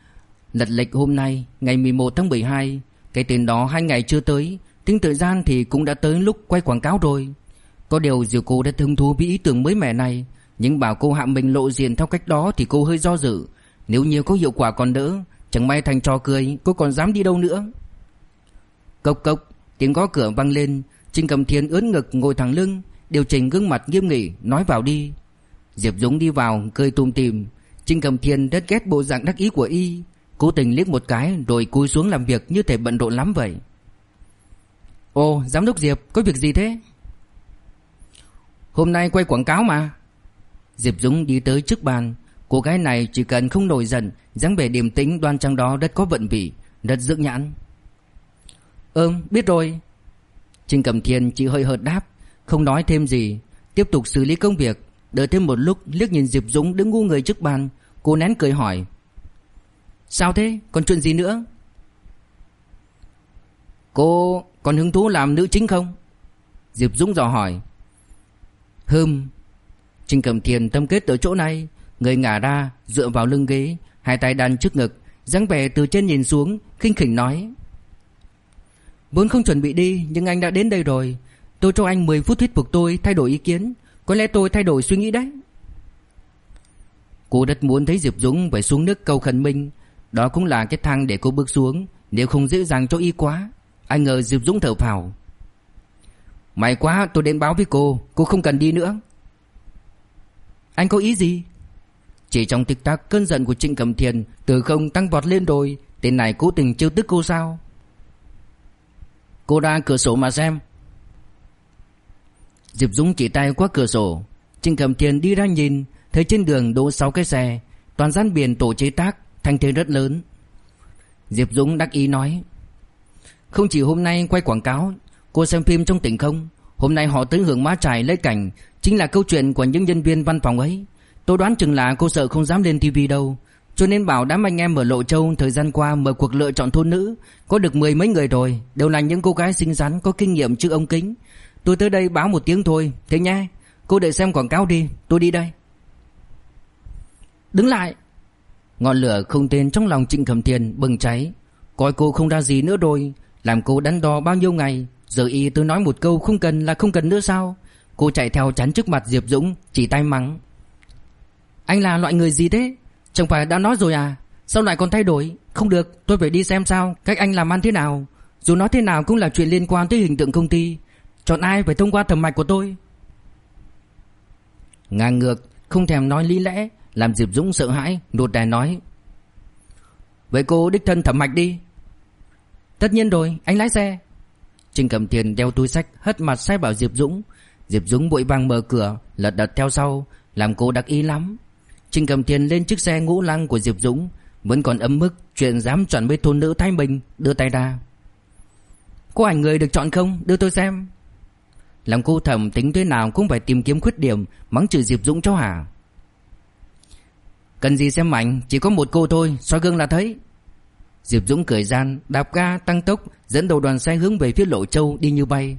Lật lịch hôm nay ngày 11 tháng 12. Cái tên đó 2 ngày chưa tới, tính thời gian thì cũng đã tới lúc quay quảng cáo rồi. Có điều dù cô đã hứng thú với ý tưởng mới mẻ này, nhưng bảo cô hạ mình lộ diện theo cách đó thì cô hơi do dự. Nếu như có hiệu quả còn đỡ, chẳng may thành trò cười, cô còn dám đi đâu nữa. Cộc cộc, tiếng gõ cửa vang lên. Trình Cẩm Thiên ướn ngực ngồi thẳng lưng, điều chỉnh gương mặt nghiêm nghị, nói vào đi. Diệp Dũng đi vào cười tủm tỉm. Trình Cẩm Thiên rất ghét bộ dạng đắc ý của y, cố tình liếc một cái rồi cúi xuống làm việc như thể bận rộn lắm vậy. Ồ, giám đốc Diệp, có việc gì thế? Hôm nay quay quảng cáo mà. Diệp Dũng đi tới trước bàn. Cô gái này chỉ cần không nổi giận, dáng vẻ điềm tĩnh đoan trang đó rất có vận vị, rất dưỡng nhãn. Biết rồi. Trình Cẩm Thiên chỉ hơi hợt đáp, không nói thêm gì, tiếp tục xử lý công việc. Đợi thêm một lúc liếc nhìn Diệp Dũng đứng ngu người trước bàn, cô nén cười hỏi: Sao thế, còn chuyện gì nữa? Cô còn hứng thú làm nữ chính không? Diệp Dũng dò hỏi. Trình Cẩm Thiên tâm kết ở chỗ này, người ngả ra dựa vào lưng ghế, hai tay đan trước ngực, dáng vẻ từ trên nhìn xuống, khinh khỉnh nói: Vốn không chuẩn bị đi, nhưng anh đã đến đây rồi. Tôi cho anh 10 phút thuyết phục tôi thay đổi ý kiến. Có lẽ tôi thay đổi suy nghĩ đấy. Cô rất muốn thấy Diệp Dũng phải xuống nước cầu khẩn mình. Đó cũng là cái thang để cô bước xuống, nếu không dễ dàng cho y quá. Ai ngờ Diệp Dũng thở phào: May quá tôi đến báo với cô không cần đi nữa. Anh có ý gì? Chỉ trong tích tắc cơn giận của Trịnh Cẩm Thiên từ không tăng vọt lên rồi. Tên này cố tình trêu tức cô sao? Cô ra cửa sổ mà xem. Diệp Dũng chỉ tay qua cửa sổ. Trịnh Cẩm Thiên đi ra nhìn, thấy trên đường đỗ 6 cái xe, toàn dán biển tổ chế tác, thanh thế rất lớn. Diệp Dũng đắc ý nói: Không chỉ hôm nay quay quảng cáo, cô xem phim trong tỉnh không? Hôm nay họ tới Hưởng Mã Trải lấy cảnh, chính là câu chuyện của những nhân viên văn phòng ấy. Tôi đoán chừng là cô sợ không dám lên tivi đâu, cho nên bảo đám anh em ở Lộ Châu thời gian qua mở cuộc lựa chọn thôn nữ, có được 10 mấy người rồi, đều là những cô gái xinh xắn có kinh nghiệm trước ống kính. Tôi tới đây báo một tiếng thôi, thế nhé. Cô đợi xem quảng cáo đi, tôi đi đây. Đứng lại! Ngọn lửa không tên trong lòng Trịnh Cẩm Thiên bừng cháy. Coi cô không ra gì nữa rồi, làm cô đắn đo bao nhiêu ngày, giờ y tôi nói một câu không cần là không cần nữa sao? Cô chạy theo chắn trước mặt Diệp Dũng, chỉ tay mắng: Anh là loại người gì thế? Chẳng phải đã nói rồi à? Sao lại còn thay đổi? Không được, tôi phải đi xem sao, cách anh làm ăn thế nào. Dù nói thế nào cũng là chuyện liên quan tới hình tượng công ty. Chọn ai phải thông qua thẩm mạch của tôi. Ngang ngược, không thèm nói lý lẽ, làm Diệp Dũng sợ hãi, đột đè nói: Vậy cô đích thân thẩm mạch đi. Tất nhiên rồi, anh lái xe. Trình Cẩm Thiên đeo túi xách hất mặt sai bảo Diệp Dũng. Diệp Dũng vội vàng mở cửa, lật đật theo sau, làm cô đắc ý lắm. Trình Cẩm Thiên lên chiếc xe ngũ lăng của Diệp Dũng, vẫn còn ấm mức chuyện dám chọn với thôn nữ Thái Bình, đưa tay ra: Có ảnh người được chọn không? Đưa tôi xem. Làm cô thầm tính thế nào cũng phải tìm kiếm khuyết điểm, mắng chửi Diệp Dũng cho hả. Cần gì xem ảnh, chỉ có một cô thôi, soi gương là thấy. Diệp Dũng cười gian, đạp ga tăng tốc, dẫn đầu đoàn xe hướng về phía Lộ Châu đi như bay.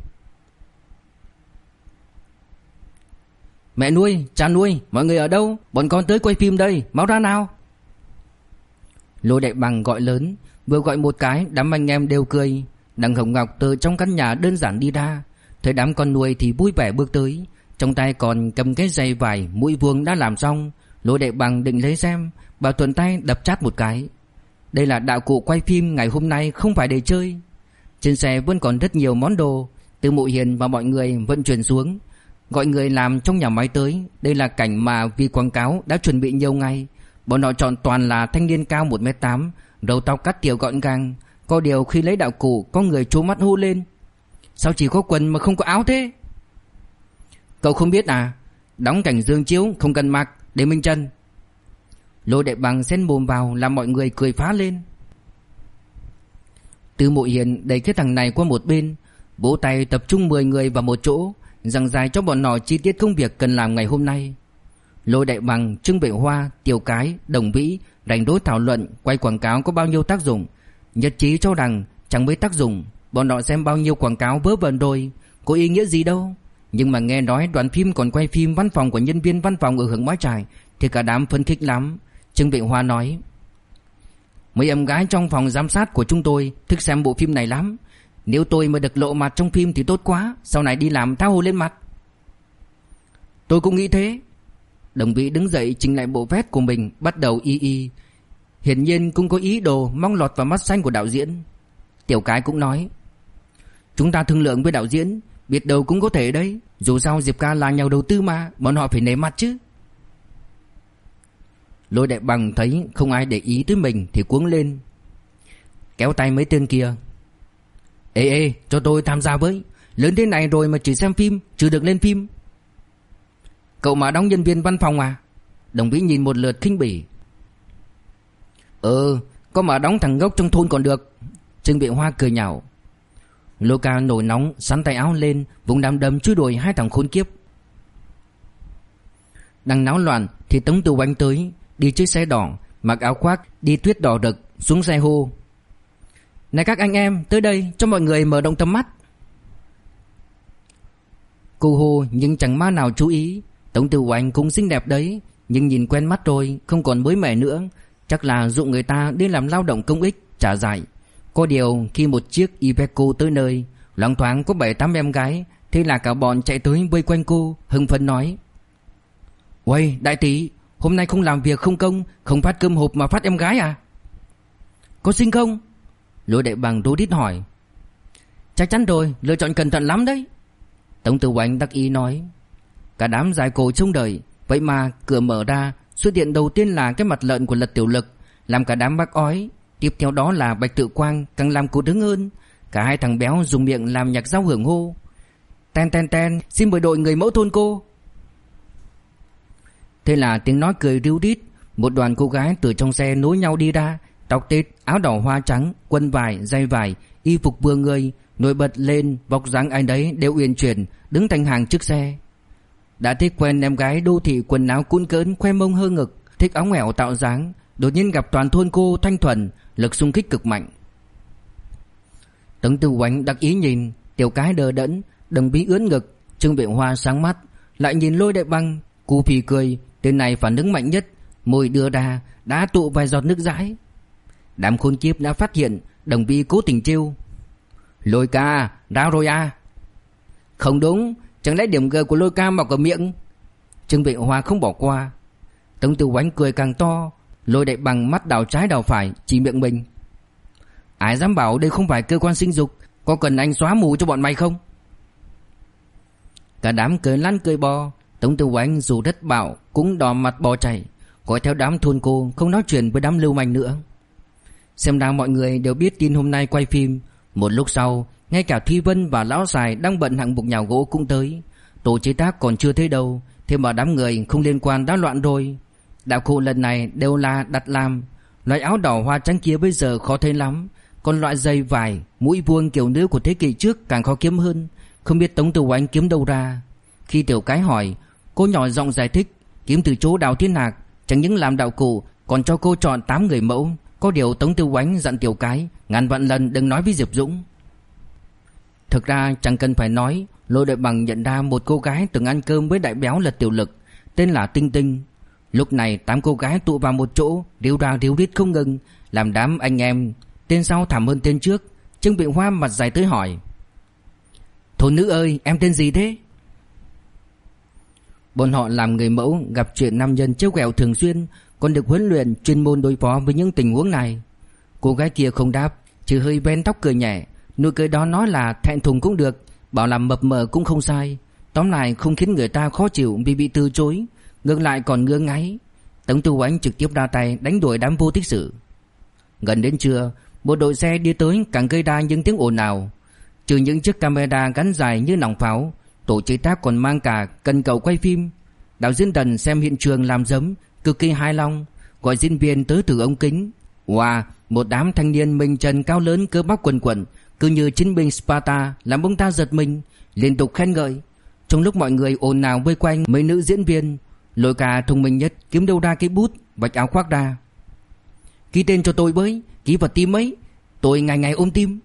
Mẹ nuôi, cha nuôi, mọi người ở đâu? Bọn con tới quay phim đây, máu ra nào. Lô Đại Bằng gọi lớn, vừa gọi một cái, đám anh em đều cười. Đặng Hồng Ngọc từ trong căn nhà đơn giản đi ra, thấy đám con nuôi thì vui vẻ bước tới, trong tay còn cầm cái dây vải mũi vuông đã làm xong. Lô Đại Bằng định lấy xem, bảo thuận tay đập chát một cái. Đây là đạo cụ quay phim ngày hôm nay, không phải để chơi. Trên xe vẫn còn rất nhiều món đồ, từ Mộ Hiền và mọi người vận chuyển xuống, gọi người làm trong nhà máy tới. Đây là cảnh mà vì quảng cáo đã chuẩn bị nhiều ngày. Bọn họ chọn toàn là thanh niên cao 1m8, râu tóc cắt tỉa gọn gàng. Có điều khi lấy đạo cụ, có người trố mắt hô lên: Sao chỉ có quần mà không có áo thế? Cậu không biết à? Đóng cảnh dương chiếu không cần mặc, để minh chân. Lô Đại Bằng xen mồm vào làm mọi người cười phá lên. Từ Mộ Hiền đẩy cái thằng này qua một bên, vỗ tay tập trung 10 người vào một chỗ, giảng giải cho bọn họ chi tiết công việc cần làm ngày hôm nay. Lô Đại Bằng, Trương Vệ Hoa, Tiểu Cái, Đồng Vĩ rảnh rỗi thảo luận quay quảng cáo có bao nhiêu tác dụng, nhất trí cho rằng chẳng mấy tác dụng. Bọn họ xem bao nhiêu quảng cáo vớ vẩn rồi, có ý nghĩa gì đâu. Nhưng mà nghe nói đoàn phim còn quay phim văn phòng của nhân viên văn phòng ở Hưởng Mã Trải thì cả đám phấn khích lắm. Trương Vệ Hoa nói: Mấy em gái trong phòng giám sát của chúng tôi thích xem bộ phim này lắm. Nếu tôi mà được lộ mặt trong phim thì tốt quá, sau này đi làm tha hồ lên mặt. Tôi cũng nghĩ thế. Đồng Vĩ đứng dậy chỉnh lại bộ vest của mình, bắt đầu y. Hiển nhiên cũng có ý đồ mong lọt vào mắt xanh của đạo diễn. Tiểu Cái cũng nói: chúng ta thương lượng với đạo diễn, biết đâu cũng có thể đấy. Dù sao Diệp ca là nhà đầu tư mà, bọn họ phải nể mặt chứ. Lôi Đại Bằng thấy không ai để ý tới mình thì cuống lên, kéo tay mấy tên kia: Ê, cho tôi tham gia với. Lớn thế này rồi mà chỉ xem phim, chưa được lên phim. Cậu mà đóng nhân viên văn phòng à? Đồng Vĩ nhìn một lượt khinh bỉ. Có mà đóng thằng ngốc trong thôn còn được. Trương Vị Hoa cười nhạo. Lô Ca nổi nóng sắn tay áo lên, vùng đám đấm chui đuổi hai thằng khốn kiếp. Đang náo loạn thì Tống Tử Oánh tới, đi chiếc xe đỏ, mặc áo khoác đi tuyết đỏ rực, xuống xe hô: này các anh em, tới đây cho mọi người mở rộng tầm mắt. Cô hô nhưng chẳng má nào chú ý. Tống Tử Oánh cũng xinh đẹp đấy, nhưng nhìn quen mắt rồi, không còn mới mẻ nữa. Chắc là dụ người ta đi làm lao động công ích trả giải. Có điều khi một chiếc Iveco tới nơi, loáng thoáng có 7-8 em gái. Thế là cả bọn chạy tới vây quanh cô, hưng phấn nói: Uầy đại tỷ, hôm nay không làm việc không công, không phát cơm hộp mà phát em gái à? Có xinh không? Lôi Đại Bằng rối rít hỏi. Chắc chắn rồi, lựa chọn cẩn thận lắm đấy. Tống Tử Oánh đắc ý nói. Cả đám dài cổ trông đợi. Vậy mà cửa mở ra, xuất hiện đầu tiên là cái mặt lợn của Lật Tiểu Lực, làm cả đám bác ói. Tiếp theo đó là Bạch Tự Quang, càng làm cô đứng hơn. Cả hai thằng béo dùng miệng làm nhạc giao hưởng hô: Ten ten ten, xin mời đội người mẫu thôn cô. Thế là tiếng nói cười ríu rít. Một đoàn cô gái từ trong xe nối nhau đi ra, tóc tết, áo đỏ hoa trắng, quần vải, dây vải, y phục vừa người, nổi bật lên vóc dáng ai đấy đều uyển chuyển, đứng thành hàng trước xe. Đã thích quen em gái đô thị quần áo cũn cỡn, khoe mông hơ ngực, thích áo ngoẻo tạo dáng, đột nhiên gặp toàn thôn cô thanh thuần, lực xung kích cực mạnh. Tống Tử Oánh đắc ý nhìn, Tiểu Cái đờ đẫn, Đồng Bí ướn ngực, Trương Vệ Hoa sáng mắt, lại nhìn Lôi Đại Bằng, cô phì cười, tên này phản ứng mạnh nhất, môi đưa ra đã tụ vài giọt nước dãi. Đám khốn kiếp đã phát hiện, Đồng Bí cố tình trêu: Lôi ca, ra rồi à? Không đúng, chẳng lẽ điểm G của Lôi ca mọc ở miệng? Trương Vệ Hoa không bỏ qua. Tống Tử Oánh cười càng to. Lôi Đại Bằng mắt đảo trái đảo phải, chỉ miệng mình: Ai dám bảo đây không phải cơ quan sinh dục, có cần anh xóa mù cho bọn mày không? Cả đám cười lăn cười bò. Tống Tử Oánh dù rất bạo cũng đỏ mặt bỏ chạy, gọi theo đám thôn cô, không nói chuyện với đám lưu manh nữa. Xem ra mọi người đều biết tin hôm nay quay phim. Một lúc sau, ngay cả Thi Vân và Lão Sài đang bận hạng mục nhào gỗ cũng tới. Tổ chế tác còn chưa thấy đâu, thế mà đám người không liên quan đã loạn rồi. Đạo cụ lần này đều là đặt làm. Loại áo đỏ hoa trắng kia bây giờ khó thấy lắm, còn loại dây vải mũi vuông kiểu nữ của thế kỷ trước càng khó kiếm hơn. Không biết Tống Tử Oánh kiếm đâu ra. Khi Tiểu Cái hỏi, cô nhỏ giọng giải thích kiếm từ chỗ Đào Thiên Hạc, chẳng những làm đạo cụ còn cho cô chọn 8 người mẫu. Có điều Tống Tử Oánh dặn Tiểu Cái ngàn vạn lần đừng nói với Diệp Dũng. Thực ra chẳng cần phải nói, Lôi Đại Bằng nhận ra một cô gái từng ăn cơm với đại béo Lật Tiểu Lực, tên là Tinh Tinh. Lúc này 8 cô gái tụ vào một chỗ, ríu ra ríu rít không ngừng, làm đám anh em tên sau thảm hơn tên trước. Trương Bị Hoa mặt dài tới hỏi: Thôn nữ ơi, em tên gì thế? Bọn họ làm người mẫu, gặp chuyện nam nhân trêu ghẹo thường xuyên, còn được huấn luyện chuyên môn đối phó với những tình huống này. Cô gái kia không đáp, chỉ hơi ven tóc cười nhẹ. Nụ cười đó nói là thẹn thùng cũng được, bảo làm mập mờ cũng không sai. Tóm lại không khiến người ta khó chịu vì bị từ chối, ngược lại còn ngứa ngáy. Tống Tử Oánh trực tiếp ra tay đánh đuổi đám vô tích sự. Gần đến trưa, một đội xe đi tới càng gây ra những tiếng ồn ào. Trừ những chiếc camera gắn dài như nòng pháo, tổ chế tác còn mang cả cần cầu quay phim. Đạo diễn Tần xem hiện trường làm giấm, cực kỳ hài lòng, gọi diễn viên tới thử ống kính. Wow, một đám thanh niên mình trần cao lớn cơ bắp quần quần, cứ như chiến binh Sparta, làm ông ta giật mình, liên tục khen ngợi. Trong lúc mọi người ồn ào vây quanh mấy nữ diễn viên, Lôi Ca thông minh nhất kiếm đâu ra cái bút, vạch áo khoác ra: Ký tên cho tôi với, ký vào tim ấy, tôi ngày ngày ôm tim.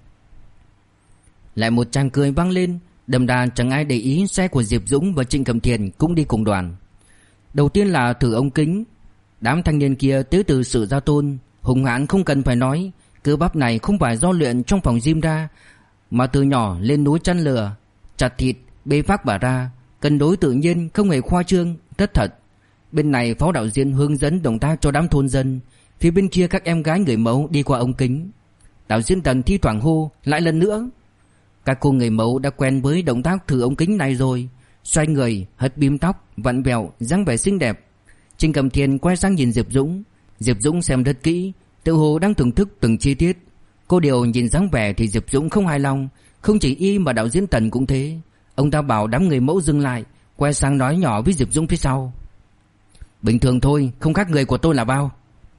Lại một tràng cười vang lên. Đầm đà chẳng ai để ý xe của Diệp Dũng và Trịnh Cẩm Thiền cũng đi cùng đoàn. Đầu tiên là thử ống kính. Đám thanh niên kia tới từ Sử Gia Tôn, hùng hãn không cần phải nói. Cơ bắp này không phải do luyện trong phòng gym ra, mà từ nhỏ lên núi chăn lửa, chặt thịt, bê vác bả ra, cân đối tự nhiên, không hề khoa trương, rất thật. Bên này phó đạo diễn hướng dẫn động tác cho đám thôn dân, phía bên kia các em gái người mẫu đi qua ống kính. Đạo diễn Tần thi thoảng hô lại lần nữa. Các cô người mẫu đã quen với động tác thử ống kính này rồi, xoay người, hất bím tóc, vặn vẹo, dáng vẻ xinh đẹp. Trình Cẩm Thiên quay sang nhìn Diệp Dũng. Diệp Dũng xem rất kỹ, tự hồ đang thưởng thức từng chi tiết. Cô điều nhìn dáng vẻ thì Diệp Dũng không hài lòng. Không chỉ y mà đạo diễn Tần cũng thế. Ông ta bảo đám người mẫu dừng lại, quay sang nói nhỏ với Diệp Dũng phía sau. Bình thường thôi, không khác người của tôi là bao.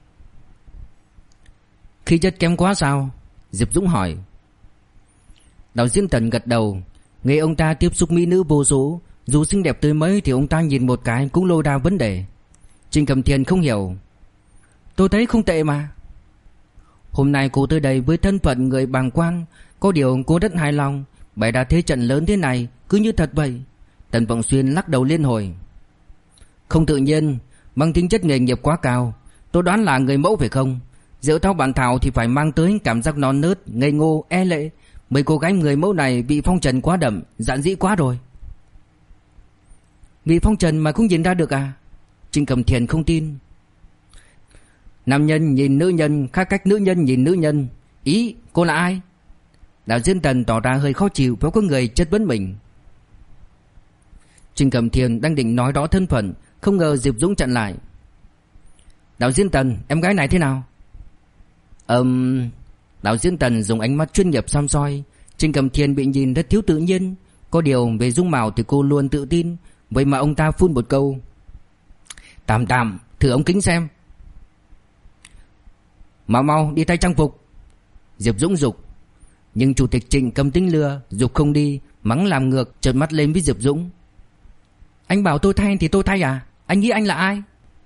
Khí chất kém quá sao? Diệp Dũng hỏi. Đạo diễn Tần gật đầu. Nghe ông ta tiếp xúc mỹ nữ vô số, dù xinh đẹp tới mấy thì ông ta nhìn một cái cũng lôi ra vấn đề. Trình Cẩm Thiên không hiểu. Tôi thấy không tệ mà. Hôm nay cô tới đây với thân phận người bàng quan, có điều cô rất hài lòng. Bày ra thế trận lớn thế này cứ như thật vậy. Tần Vọng Xuyên lắc đầu liên hồi. Không tự nhiên, mang tính chất nghề nghiệp quá cao. Tôi đoán là người mẫu phải không? Diệu thao bản thảo thì phải mang tới cảm giác non nớt, ngây ngô, e lệ. Mấy cô gái người mẫu này bị phong trần quá đậm, dạn dĩ quá rồi. Bị phong trần mà cũng nhìn ra được à? Trình Cẩm Thiên không tin. Nam nhân nhìn nữ nhân khác cách nữ nhân nhìn nữ nhân. Ý, cô là ai? Đạo diễn Tần tỏ ra hơi khó chịu với có người chất vấn mình. Trình Cẩm Thiên đang định nói rõ thân phận, không ngờ Diệp Dũng chặn lại. Đạo diễn Tần, em gái này thế nào? Đạo diễn Tần dùng ánh mắt chuyên nghiệp xăm soi. Trình Cẩm Thiên bị nhìn rất thiếu tự nhiên. Có điều về dung mạo thì cô luôn tự tin. Vậy mà ông ta phun một câu. Tạm, thử ống kính xem. Mau đi thay trang phục. Diệp Dũng dục. Nhưng chủ tịch Trịnh cầm tính lừa, dục không đi, mắng làm ngược, trợn mắt lên với Diệp Dũng. Anh bảo tôi thay thì tôi thay à? Anh nghĩ anh là ai?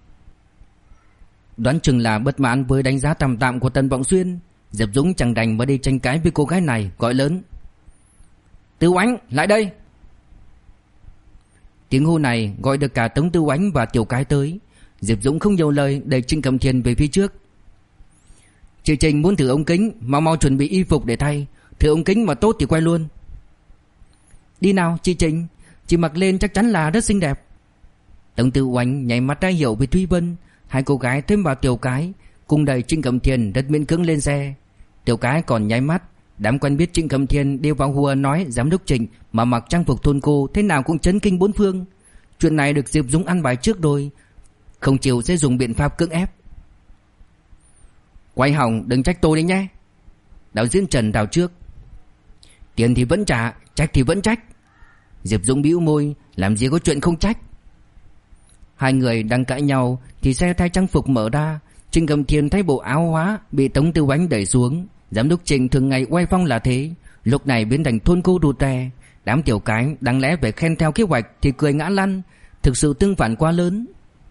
Đoán chừng là bất mãn với đánh giá tạm của Tần Vọng Xuyên. Diệp Dũng chẳng đành mà đi tranh cãi với cô gái này, gọi lớn. Tư Oánh, lại đây. Tiếng hô này gọi được cả Tống Tư Oánh và Tiểu Cái tới. Diệp Dũng không nhiều lời, đẩy Trịnh Cẩm Thiên về phía trước. Chị Trình muốn thử ống kính, mau chuẩn bị y phục để thay. Thử ống kính mà tốt thì quay luôn. Đi nào chị Trình, chị mặc lên chắc chắn là rất xinh đẹp. Tống Tư Oánh nháy mắt ra hiệu với Thúy Vân. Hai cô gái thêm vào Tiểu Cái cùng đẩy Trịnh Cẩm Thiên rất miễn cưỡng lên xe. Tiểu Cái còn nháy mắt. Đám quen biết Trịnh Cẩm Thiên đều vào hùa nói giám đốc Trịnh mà mặc trang phục thôn cô thế nào cũng chấn kinh bốn phương. Chuyện này được Diệp Dũng ăn bài trước rồi, không chịu sẽ dùng biện pháp cưỡng ép. Quay hỏng đừng trách tôi đấy nhé. Đạo diễn Trần đào trước. Tiền thì vẫn trả, trách thì vẫn trách. Diệp Dũng bĩu môi, làm gì có chuyện không trách. Hai người đang cãi nhau thì xe thay trang phục mở ra. Trịnh Cẩm Thiên thấy bộ áo hóa bị Tống Tư Oánh đẩy xuống. Giám đốc Trịnh thường ngày oai phong là thế, lúc này biến thành thôn cô rụt rè. Đám Tiểu Cái đáng lẽ phải khen theo kế hoạch thì cười ngã lăn. Thực sự tương phản quá lớn.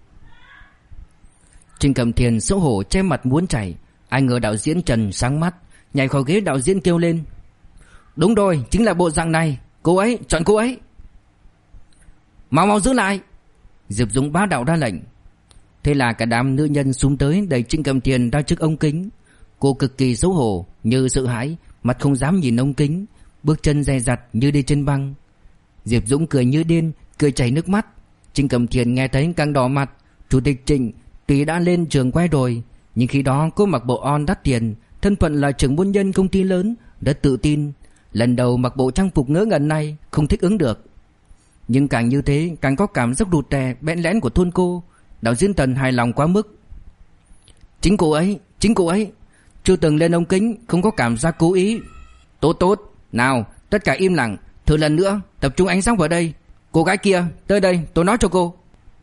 Trịnh Cẩm Thiên xấu hổ che mặt muốn chảy. Ai ngờ đạo diễn Trần sáng mắt, nhảy khỏi ghế đạo diễn kêu lên. Đúng rồi, chính là bộ dạng này. Cô ấy, chọn cô ấy. Mau giữ lại. Diệp Dũng bá đạo ra lệnh. Thế là cả đám nữ nhân xúm tới đẩy Trịnh Cẩm Thiên ra trước ống kính. Cô cực kỳ xấu hổ, như sợ hãi, mặt không dám nhìn ống kính, bước chân dè dặt như đi trên băng. Diệp Dũng cười như điên, cười chảy nước mắt. Trịnh Cẩm Thiên nghe thấy càng đỏ mặt. Chủ tịch Trịnh tuy đã lên trường quay rồi, nhưng khi đó cô mặc bộ on đắt tiền, thân phận là trưởng môn nhân công ty lớn, rất tự tin. Lần đầu mặc bộ trang phục ngớ ngẩn này, không thích ứng được. Nhưng càng như thế càng có cảm giác rụt rè bẽn lẽn của thôn cô. Đạo diễn Tần hài lòng quá mức. Chính cô ấy chưa từng lên ống kính, không có cảm giác cố ý. Tốt, nào tất cả im lặng, thử lần nữa, tập trung ánh sáng vào đây. Cô gái kia, tới đây, tôi nói cho cô.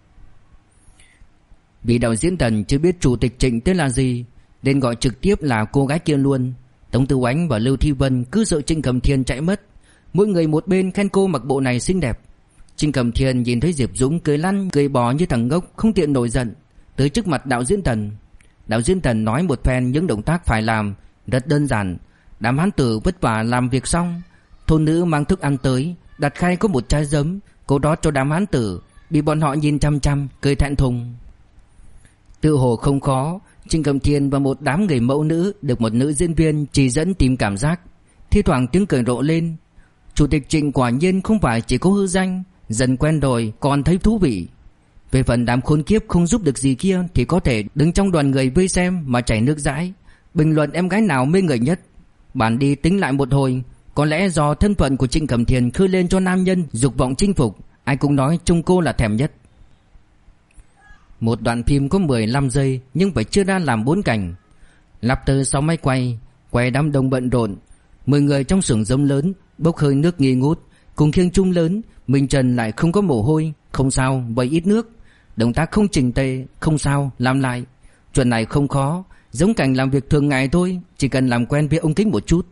Vì đạo diễn Tần chưa biết chủ tịch Trịnh tên là gì, nên gọi trực tiếp là cô gái kia luôn. Tống Tư Oánh và Lưu Thi Vân cứ sợ Trịnh Cẩm Thiên chạy mất, mỗi người một bên khen cô mặc bộ này xinh đẹp. Trịnh Cẩm Thiên nhìn thấy Diệp Dũng cười lăn cười bò như thằng ngốc, không tiện nổi giận, tới trước mặt đạo diễn Tần. Đạo diễn Tần nói một phen những động tác phải làm, rất đơn giản. Đám hán tử vất vả làm việc xong, thôn nữ mang thức ăn tới, đặt khay có một trái giấm, cô đó cho đám hán tử, bị bọn họ nhìn chăm chăm, cười thẹn thùng. Tự hồ không khó, Trịnh Cẩm Thiên và một đám người mẫu nữ được một nữ diễn viên chỉ dẫn tìm cảm giác. Thi thoảng tiếng cười rộ lên. Chủ tịch Trịnh quả nhiên không phải chỉ có hư danh, dần quen rồi còn thấy thú vị. Về phần đám khốn kiếp không giúp được gì kia thì có thể đứng trong đoàn người vây xem mà chảy nước dãi, bình luận em gái nào mê người nhất. Bản đi tính lại một hồi, có lẽ do thân phận của Trịnh Cẩm Thiên khơi lên cho nam nhân dục vọng chinh phục, ai cũng nói trông cô là thèm nhất. Một đoạn phim có 15 giây nhưng phải chia ra làm 4 cảnh. Lắp từ 6 máy quay đám đông bận rộn. 10 người trong xưởng giống lớn bốc hơi nước nghi ngút, cùng khiêng chung lớn. Minh Trần lại không có mồ hôi, không sao, vậy ít nước. Động tác không chỉnh tề, không sao, làm lại. Chuyện này không khó, giống cảnh làm việc thường ngày thôi, chỉ cần làm quen với ống kính một chút.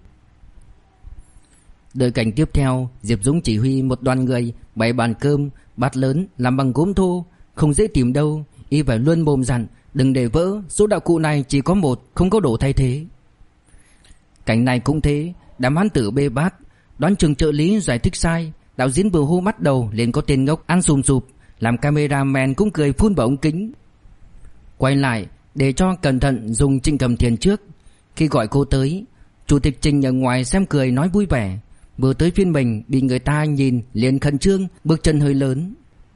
Đợi cảnh tiếp theo, Diệp Dũng chỉ huy một đoàn người bày bàn cơm, bát lớn làm bằng gốm thô, không dễ tìm đâu. Y phải luôn mồm dặn đừng để vỡ, số đạo cụ này chỉ có một, không có đồ thay thế. Cảnh này cũng thế, đám hán tử bê bát, đoán chừng trợ lý giải thích sai, đạo diễn vừa hô bắt đầu liền có tên ngốc ăn sùm sụp, làm cameraman cũng cười phun vào ống kính. Quay lại để cho cẩn thận dùng Trịnh Cẩm Thiên trước. Khi gọi cô tới, chủ tịch Trịnh ở ngoài xem cười nói vui vẻ, vừa tới phiên mình bị người ta nhìn liền khẩn trương, bước chân hơi lớn.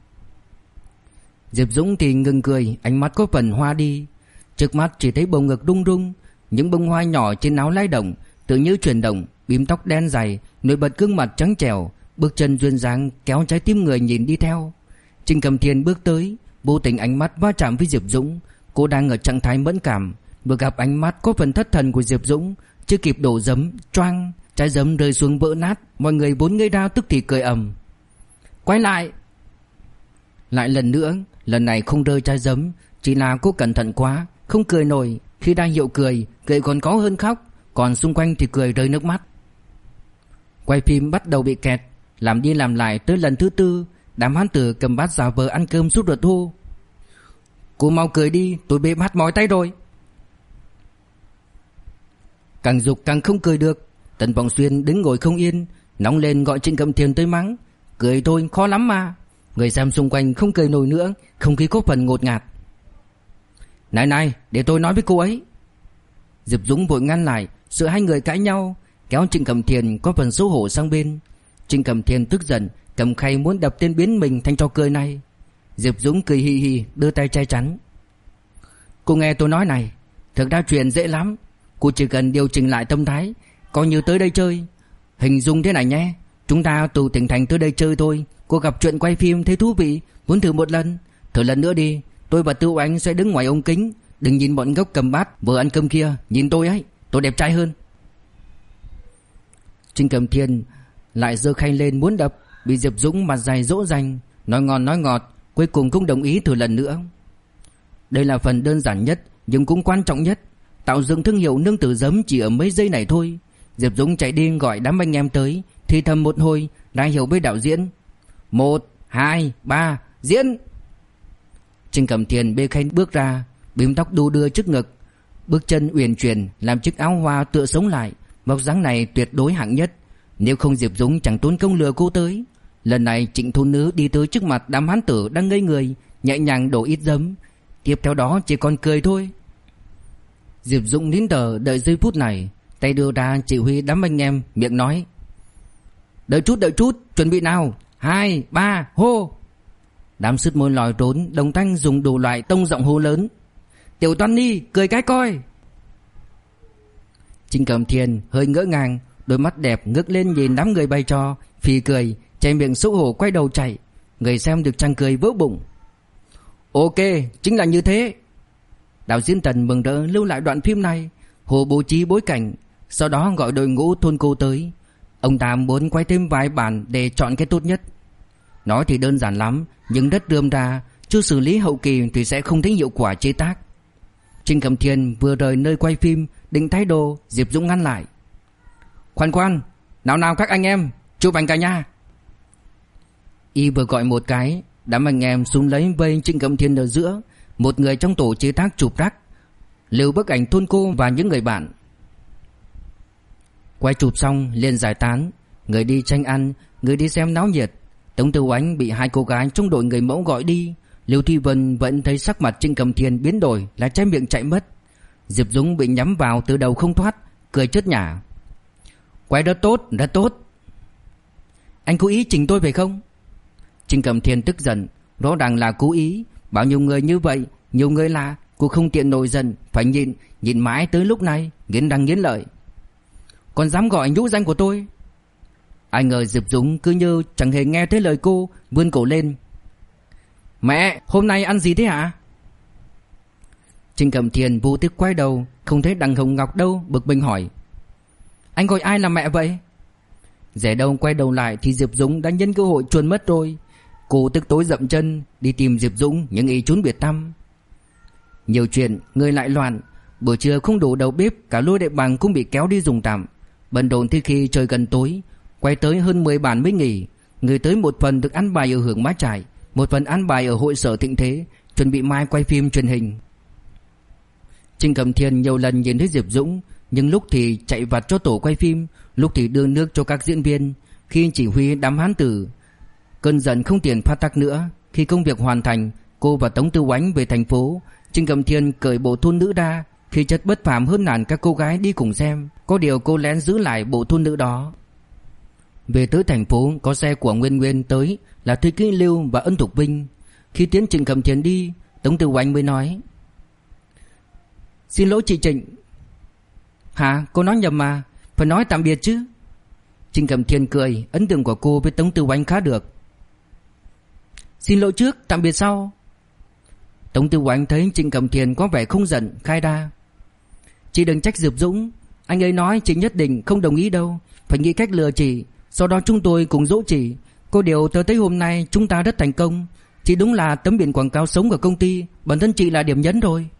Diệp Dũng thì ngừng cười, ánh mắt có phần hoa đi. Trước mắt chỉ thấy bầu ngực rung rung, những bông hoa nhỏ trên áo lay động, tự như chuyển động, bím tóc đen dài, nổi bật gương mặt trắng trẻo, bước chân duyên dáng kéo trái tim người nhìn đi theo. Trịnh Cẩm Thiên bước tới, vô tình ánh mắt va chạm với Diệp Dũng. Cô đang ở trạng thái mẫn cảm, vừa gặp ánh mắt có phần thất thần của Diệp Dũng, chưa kịp đổ giấm, choang, trái giấm rơi xuống vỡ nát, mọi người vốn ngây ra tức thì cười ầm. Quay lại lần nữa, lần này không rơi trái giấm, chỉ là cô cẩn thận quá, không cười nổi. Khi đang hiệu cười còn có hơn khóc, còn xung quanh thì cười rơi nước mắt. Quay phim bắt đầu bị kẹt, làm đi làm lại tới lần thứ 4, đám hán tử cầm bát giả vờ ăn cơm sút ruột hô: cô mau cười đi, tôi bê bát mỏi tay rồi. Càng dục càng không cười được. Tần Vọng Xuyên đứng ngồi không yên, nóng lên gọi Trịnh Cẩm Thiên tới mắng: cười thôi, khó lắm mà. Người xem xung quanh không cười nổi nữa, không khí có phần ngột ngạt. Này, để tôi nói với cô ấy. Diệp Dũng vội ngăn lại, sợ hai người cãi nhau, kéo Trịnh Cẩm Thiên có phần xấu hổ sang bên. Trịnh Cẩm Thiên tức giận, cầm khay muốn đập tên biến mình thành trò cười này. Diệp Dũng cười hì hì, đưa tay che chắn. Cô nghe tôi nói này, thực ra chuyện dễ lắm. Cô chỉ cần điều chỉnh lại tâm thái, coi như tới đây chơi. Hình dung thế này nhé, chúng ta từ tỉnh thành tới đây chơi thôi. Cô gặp chuyện quay phim thấy thú vị, muốn thử một lần, thử lần nữa đi. Tôi và Tư Oánh sẽ đứng ngoài ống kính, đừng nhìn bọn ngốc cầm bát vừa ăn cơm kia, nhìn tôi ấy, tôi đẹp trai hơn. Trịnh Cẩm Thiên lại giơ khay lên muốn đập, bị Diệp Dũng mặt dày dỗ dành, nói ngon nói ngọt, cuối cùng cũng đồng ý thử lần nữa. Đây là phần đơn giản nhất nhưng cũng quan trọng nhất, tạo dựng thương hiệu nương tử giấm chỉ ở mấy giây này thôi. Diệp Dũng chạy đi gọi đám anh em tới, thì thầm một hồi, đã hiểu với đạo diễn. 1, 2, 3, diễn. Trịnh Cẩm Thiên bê khay bước ra, bím tóc đu đưa trước ngực, bước chân uyển chuyển làm chiếc áo hoa tựa sống lại. Vóc dáng này tuyệt đối hạng nhất, nếu không Diệp Dũng chẳng tốn công lừa cô tới. Lần này Trịnh thôn nữ đi tới trước mặt đám hán tử đang ngây người, nhẹ nhàng đổ ít giấm, tiếp theo đó chỉ còn cười thôi. Diệp Dũng nín thở đợi giây phút này, tay đưa ra chỉ huy đám anh em, miệng nói: đợi chút, chuẩn bị nào, 2, 3, hô. Đám sứt môi lòi trốn, đồng thanh dùng đủ loại tông giọng hô lớn: Tiểu Toan Nhi, cười cái coi. Trịnh Cẩm Thiên hơi ngỡ ngàng, đôi mắt đẹp ngước lên nhìn đám người bày trò, phì cười, che miệng xấu hổ quay đầu chạy. Người xem được chàng cười vỡ bụng. Ok, chính là như thế. Đạo diễn Tần mừng rỡ lưu lại đoạn phim này, hồ bố trí bối cảnh, sau đó gọi đội ngũ thôn cô tới. Ông ta muốn quay thêm vài bản để chọn cái tốt nhất. Nói thì đơn giản lắm, nhưng rất rườm rà, chưa xử lý hậu kỳ thì sẽ không thấy hiệu quả chế tác. Trịnh Cẩm Thiên vừa rời nơi quay phim định thay đồ, Diệp Dũng ngăn lại. Khoan, nào các anh em, chụp ảnh cả nha. Y vừa gọi một cái, đám anh em xuống lấy vây Trịnh Cẩm Thiên ở giữa. Một người trong tổ chế tác chụp rắc, lưu bức ảnh thôn cô và những người bạn. Quay chụp xong liền giải tán, người đi tranh ăn, người đi xem náo nhiệt. Tống Tư Oánh bị hai cô gái trong đội người mẫu gọi đi. Lưu Thi Vân vẫn thấy sắc mặt Trịnh Cẩm Thiên biến đổi, lại che miệng chạy mất. Diệp Dũng bị nhắm vào từ đầu không thoát, cười chớt nhả. Quay rất tốt, rất tốt. Anh cố ý chỉnh tôi phải không? Trình Cẩm Thiên tức giận, rõ ràng là cố ý. Bao nhiêu người như vậy, nhiều người là cô không tiện nổi giận, phải nhịn mãi tới lúc này, nghiến răng nghiến lợi. Còn dám gọi nhũ danh của tôi? Ai ngờ Diệp Dũng cứ như chẳng hề nghe thấy lời cô, vươn cổ lên. Mẹ, hôm nay ăn gì thế hả? Trình Cẩm Thiên vô thức quay đầu, không thấy Đằng Hồng Ngọc đâu, bực mình hỏi. Anh gọi ai là mẹ vậy? Rẻ đâu quay đầu lại thì Diệp Dũng đã nhân cơ hội chuồn mất rồi. Cô tức tối dậm chân đi tìm Diệp Dũng, nhưng y trốn biệt tăm. Nhiều chuyện, người lại loạn. Buổi trưa không đủ đầu bếp, cả lôi đại bàng cũng bị kéo đi dùng tạm. Bận rộn tới khi trời gần tối. Quay tới hơn 10 bàn mới nghỉ. Người tới một phần được ăn bài ở Hưởng Mã Trại, một phần ăn bài ở hội sở Thịnh Thế, chuẩn bị mai quay phim truyền hình. Trình Cẩm Thiên nhiều lần nhìn thấy Diệp Dũng, nhưng lúc thì chạy vặt cho tổ quay phim, lúc thì đưa nước cho các diễn viên, khi chỉ huy đám hán tử. Cơn giận không tiền phát tác nữa. Khi công việc hoàn thành, cô và Tống Tư Oánh về thành phố. Trình Cẩm Thiên cởi bộ thun nữ ra, khí chất bất phàm hơn hẳn các cô gái đi cùng xem. Có điều cô lén giữ lại bộ thun nữ đó. Về tới thành phố, có xe của Nguyên Nguyên tới, là Thư ký Lưu và Ân Thục Vinh. Khi tiến Trình Cẩm Thiên đi, Tống Tư Oánh mới nói. Xin lỗi chị Trịnh. Hả, cô nói nhầm mà, phải nói tạm biệt chứ. Trình Cẩm Thiên cười, ấn tượng của cô với Tống Tư Oánh khá được. Xin lỗi trước, tạm biệt sau. Tống Tư Oánh thấy Trình Cẩm Thiên có vẻ không giận, khai ra. Chị đừng trách Diệp Dũng, anh ấy nói chị nhất định không đồng ý đâu, phải nghĩ cách lừa chị, sau đó chúng tôi cùng dỗ chị. Có điều tôi thấy hôm nay chúng ta rất thành công. Chị đúng là tấm biển quảng cáo sống của công ty, bản thân chị là điểm nhấn rồi.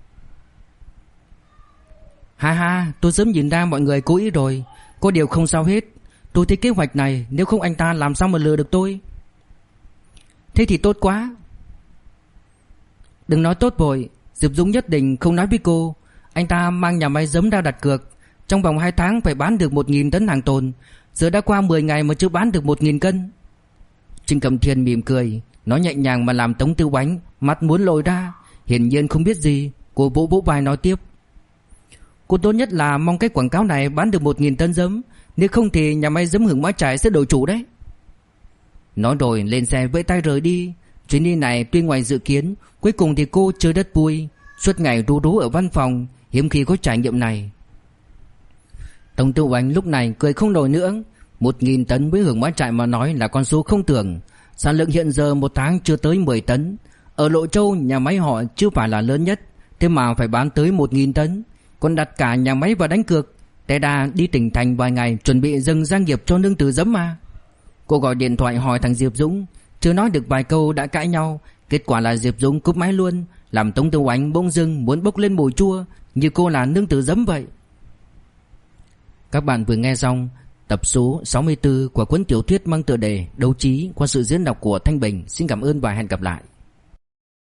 Ha, tôi sớm nhìn ra mọi người cố ý rồi. Có điều không sao hết. Tôi thấy kế hoạch này, nếu không anh ta làm sao mà lừa được tôi. Thế thì tốt quá. Đừng nói tốt vội, Diệp Dũng nhất định không nói với cô. Anh ta mang nhà máy giấm ra đặt cược, trong vòng 2 tháng phải bán được 1.000 tấn hàng tồn. Giờ đã qua 10 ngày mà chưa bán được 1.000 cân. Trình Cẩm Thiên mỉm cười, nói nhẹ nhàng mà làm Tống Tư Oánh mắt muốn lồi ra. Hiển nhiên không biết gì. Cô vỗ vai nói tiếp. Cô tốt nhất là mong cái quảng cáo này bán được 1.000 tấn giấm, nếu không thì nhà máy giấm Hưởng Mã Trại sẽ đổi chủ đấy. Nói rồi lên xe vẫy tay rời đi. Chuyến đi này tuy ngoài dự kiến, cuối cùng thì cô chơi rất vui. Suốt ngày ru rú ở văn phòng, hiếm khi có trải nghiệm này. Tống Tư Oánh lúc này cười không nổi nữa. 1.000 tấn với Hưởng Mã Trại mà nói là con số không tưởng. Sản lượng hiện giờ một tháng chưa tới 10 tấn. Ở Lộ Châu nhà máy họ chưa phải là lớn nhất, thế mà phải bán tới 1.000 tấn. Còn đặt cả nhà máy vào đánh cược. Té đa đi tỉnh thành vài ngày chuẩn bị dừng gia nghiệp cho nương tử giấm mà. Cô gọi điện thoại hỏi thằng Diệp Dũng, chưa nói được vài câu đã cãi nhau. Kết quả là Diệp Dũng cúp máy luôn, làm Tống Tư Oánh bỗng dưng muốn bốc lên mùi chua, như cô là nương tử giấm vậy. Các bạn vừa nghe xong tập số 64 của cuốn tiểu thuyết mang tựa đề Đấu Trí qua sự diễn đọc của Thanh Bình. Xin cảm ơn và hẹn gặp lại.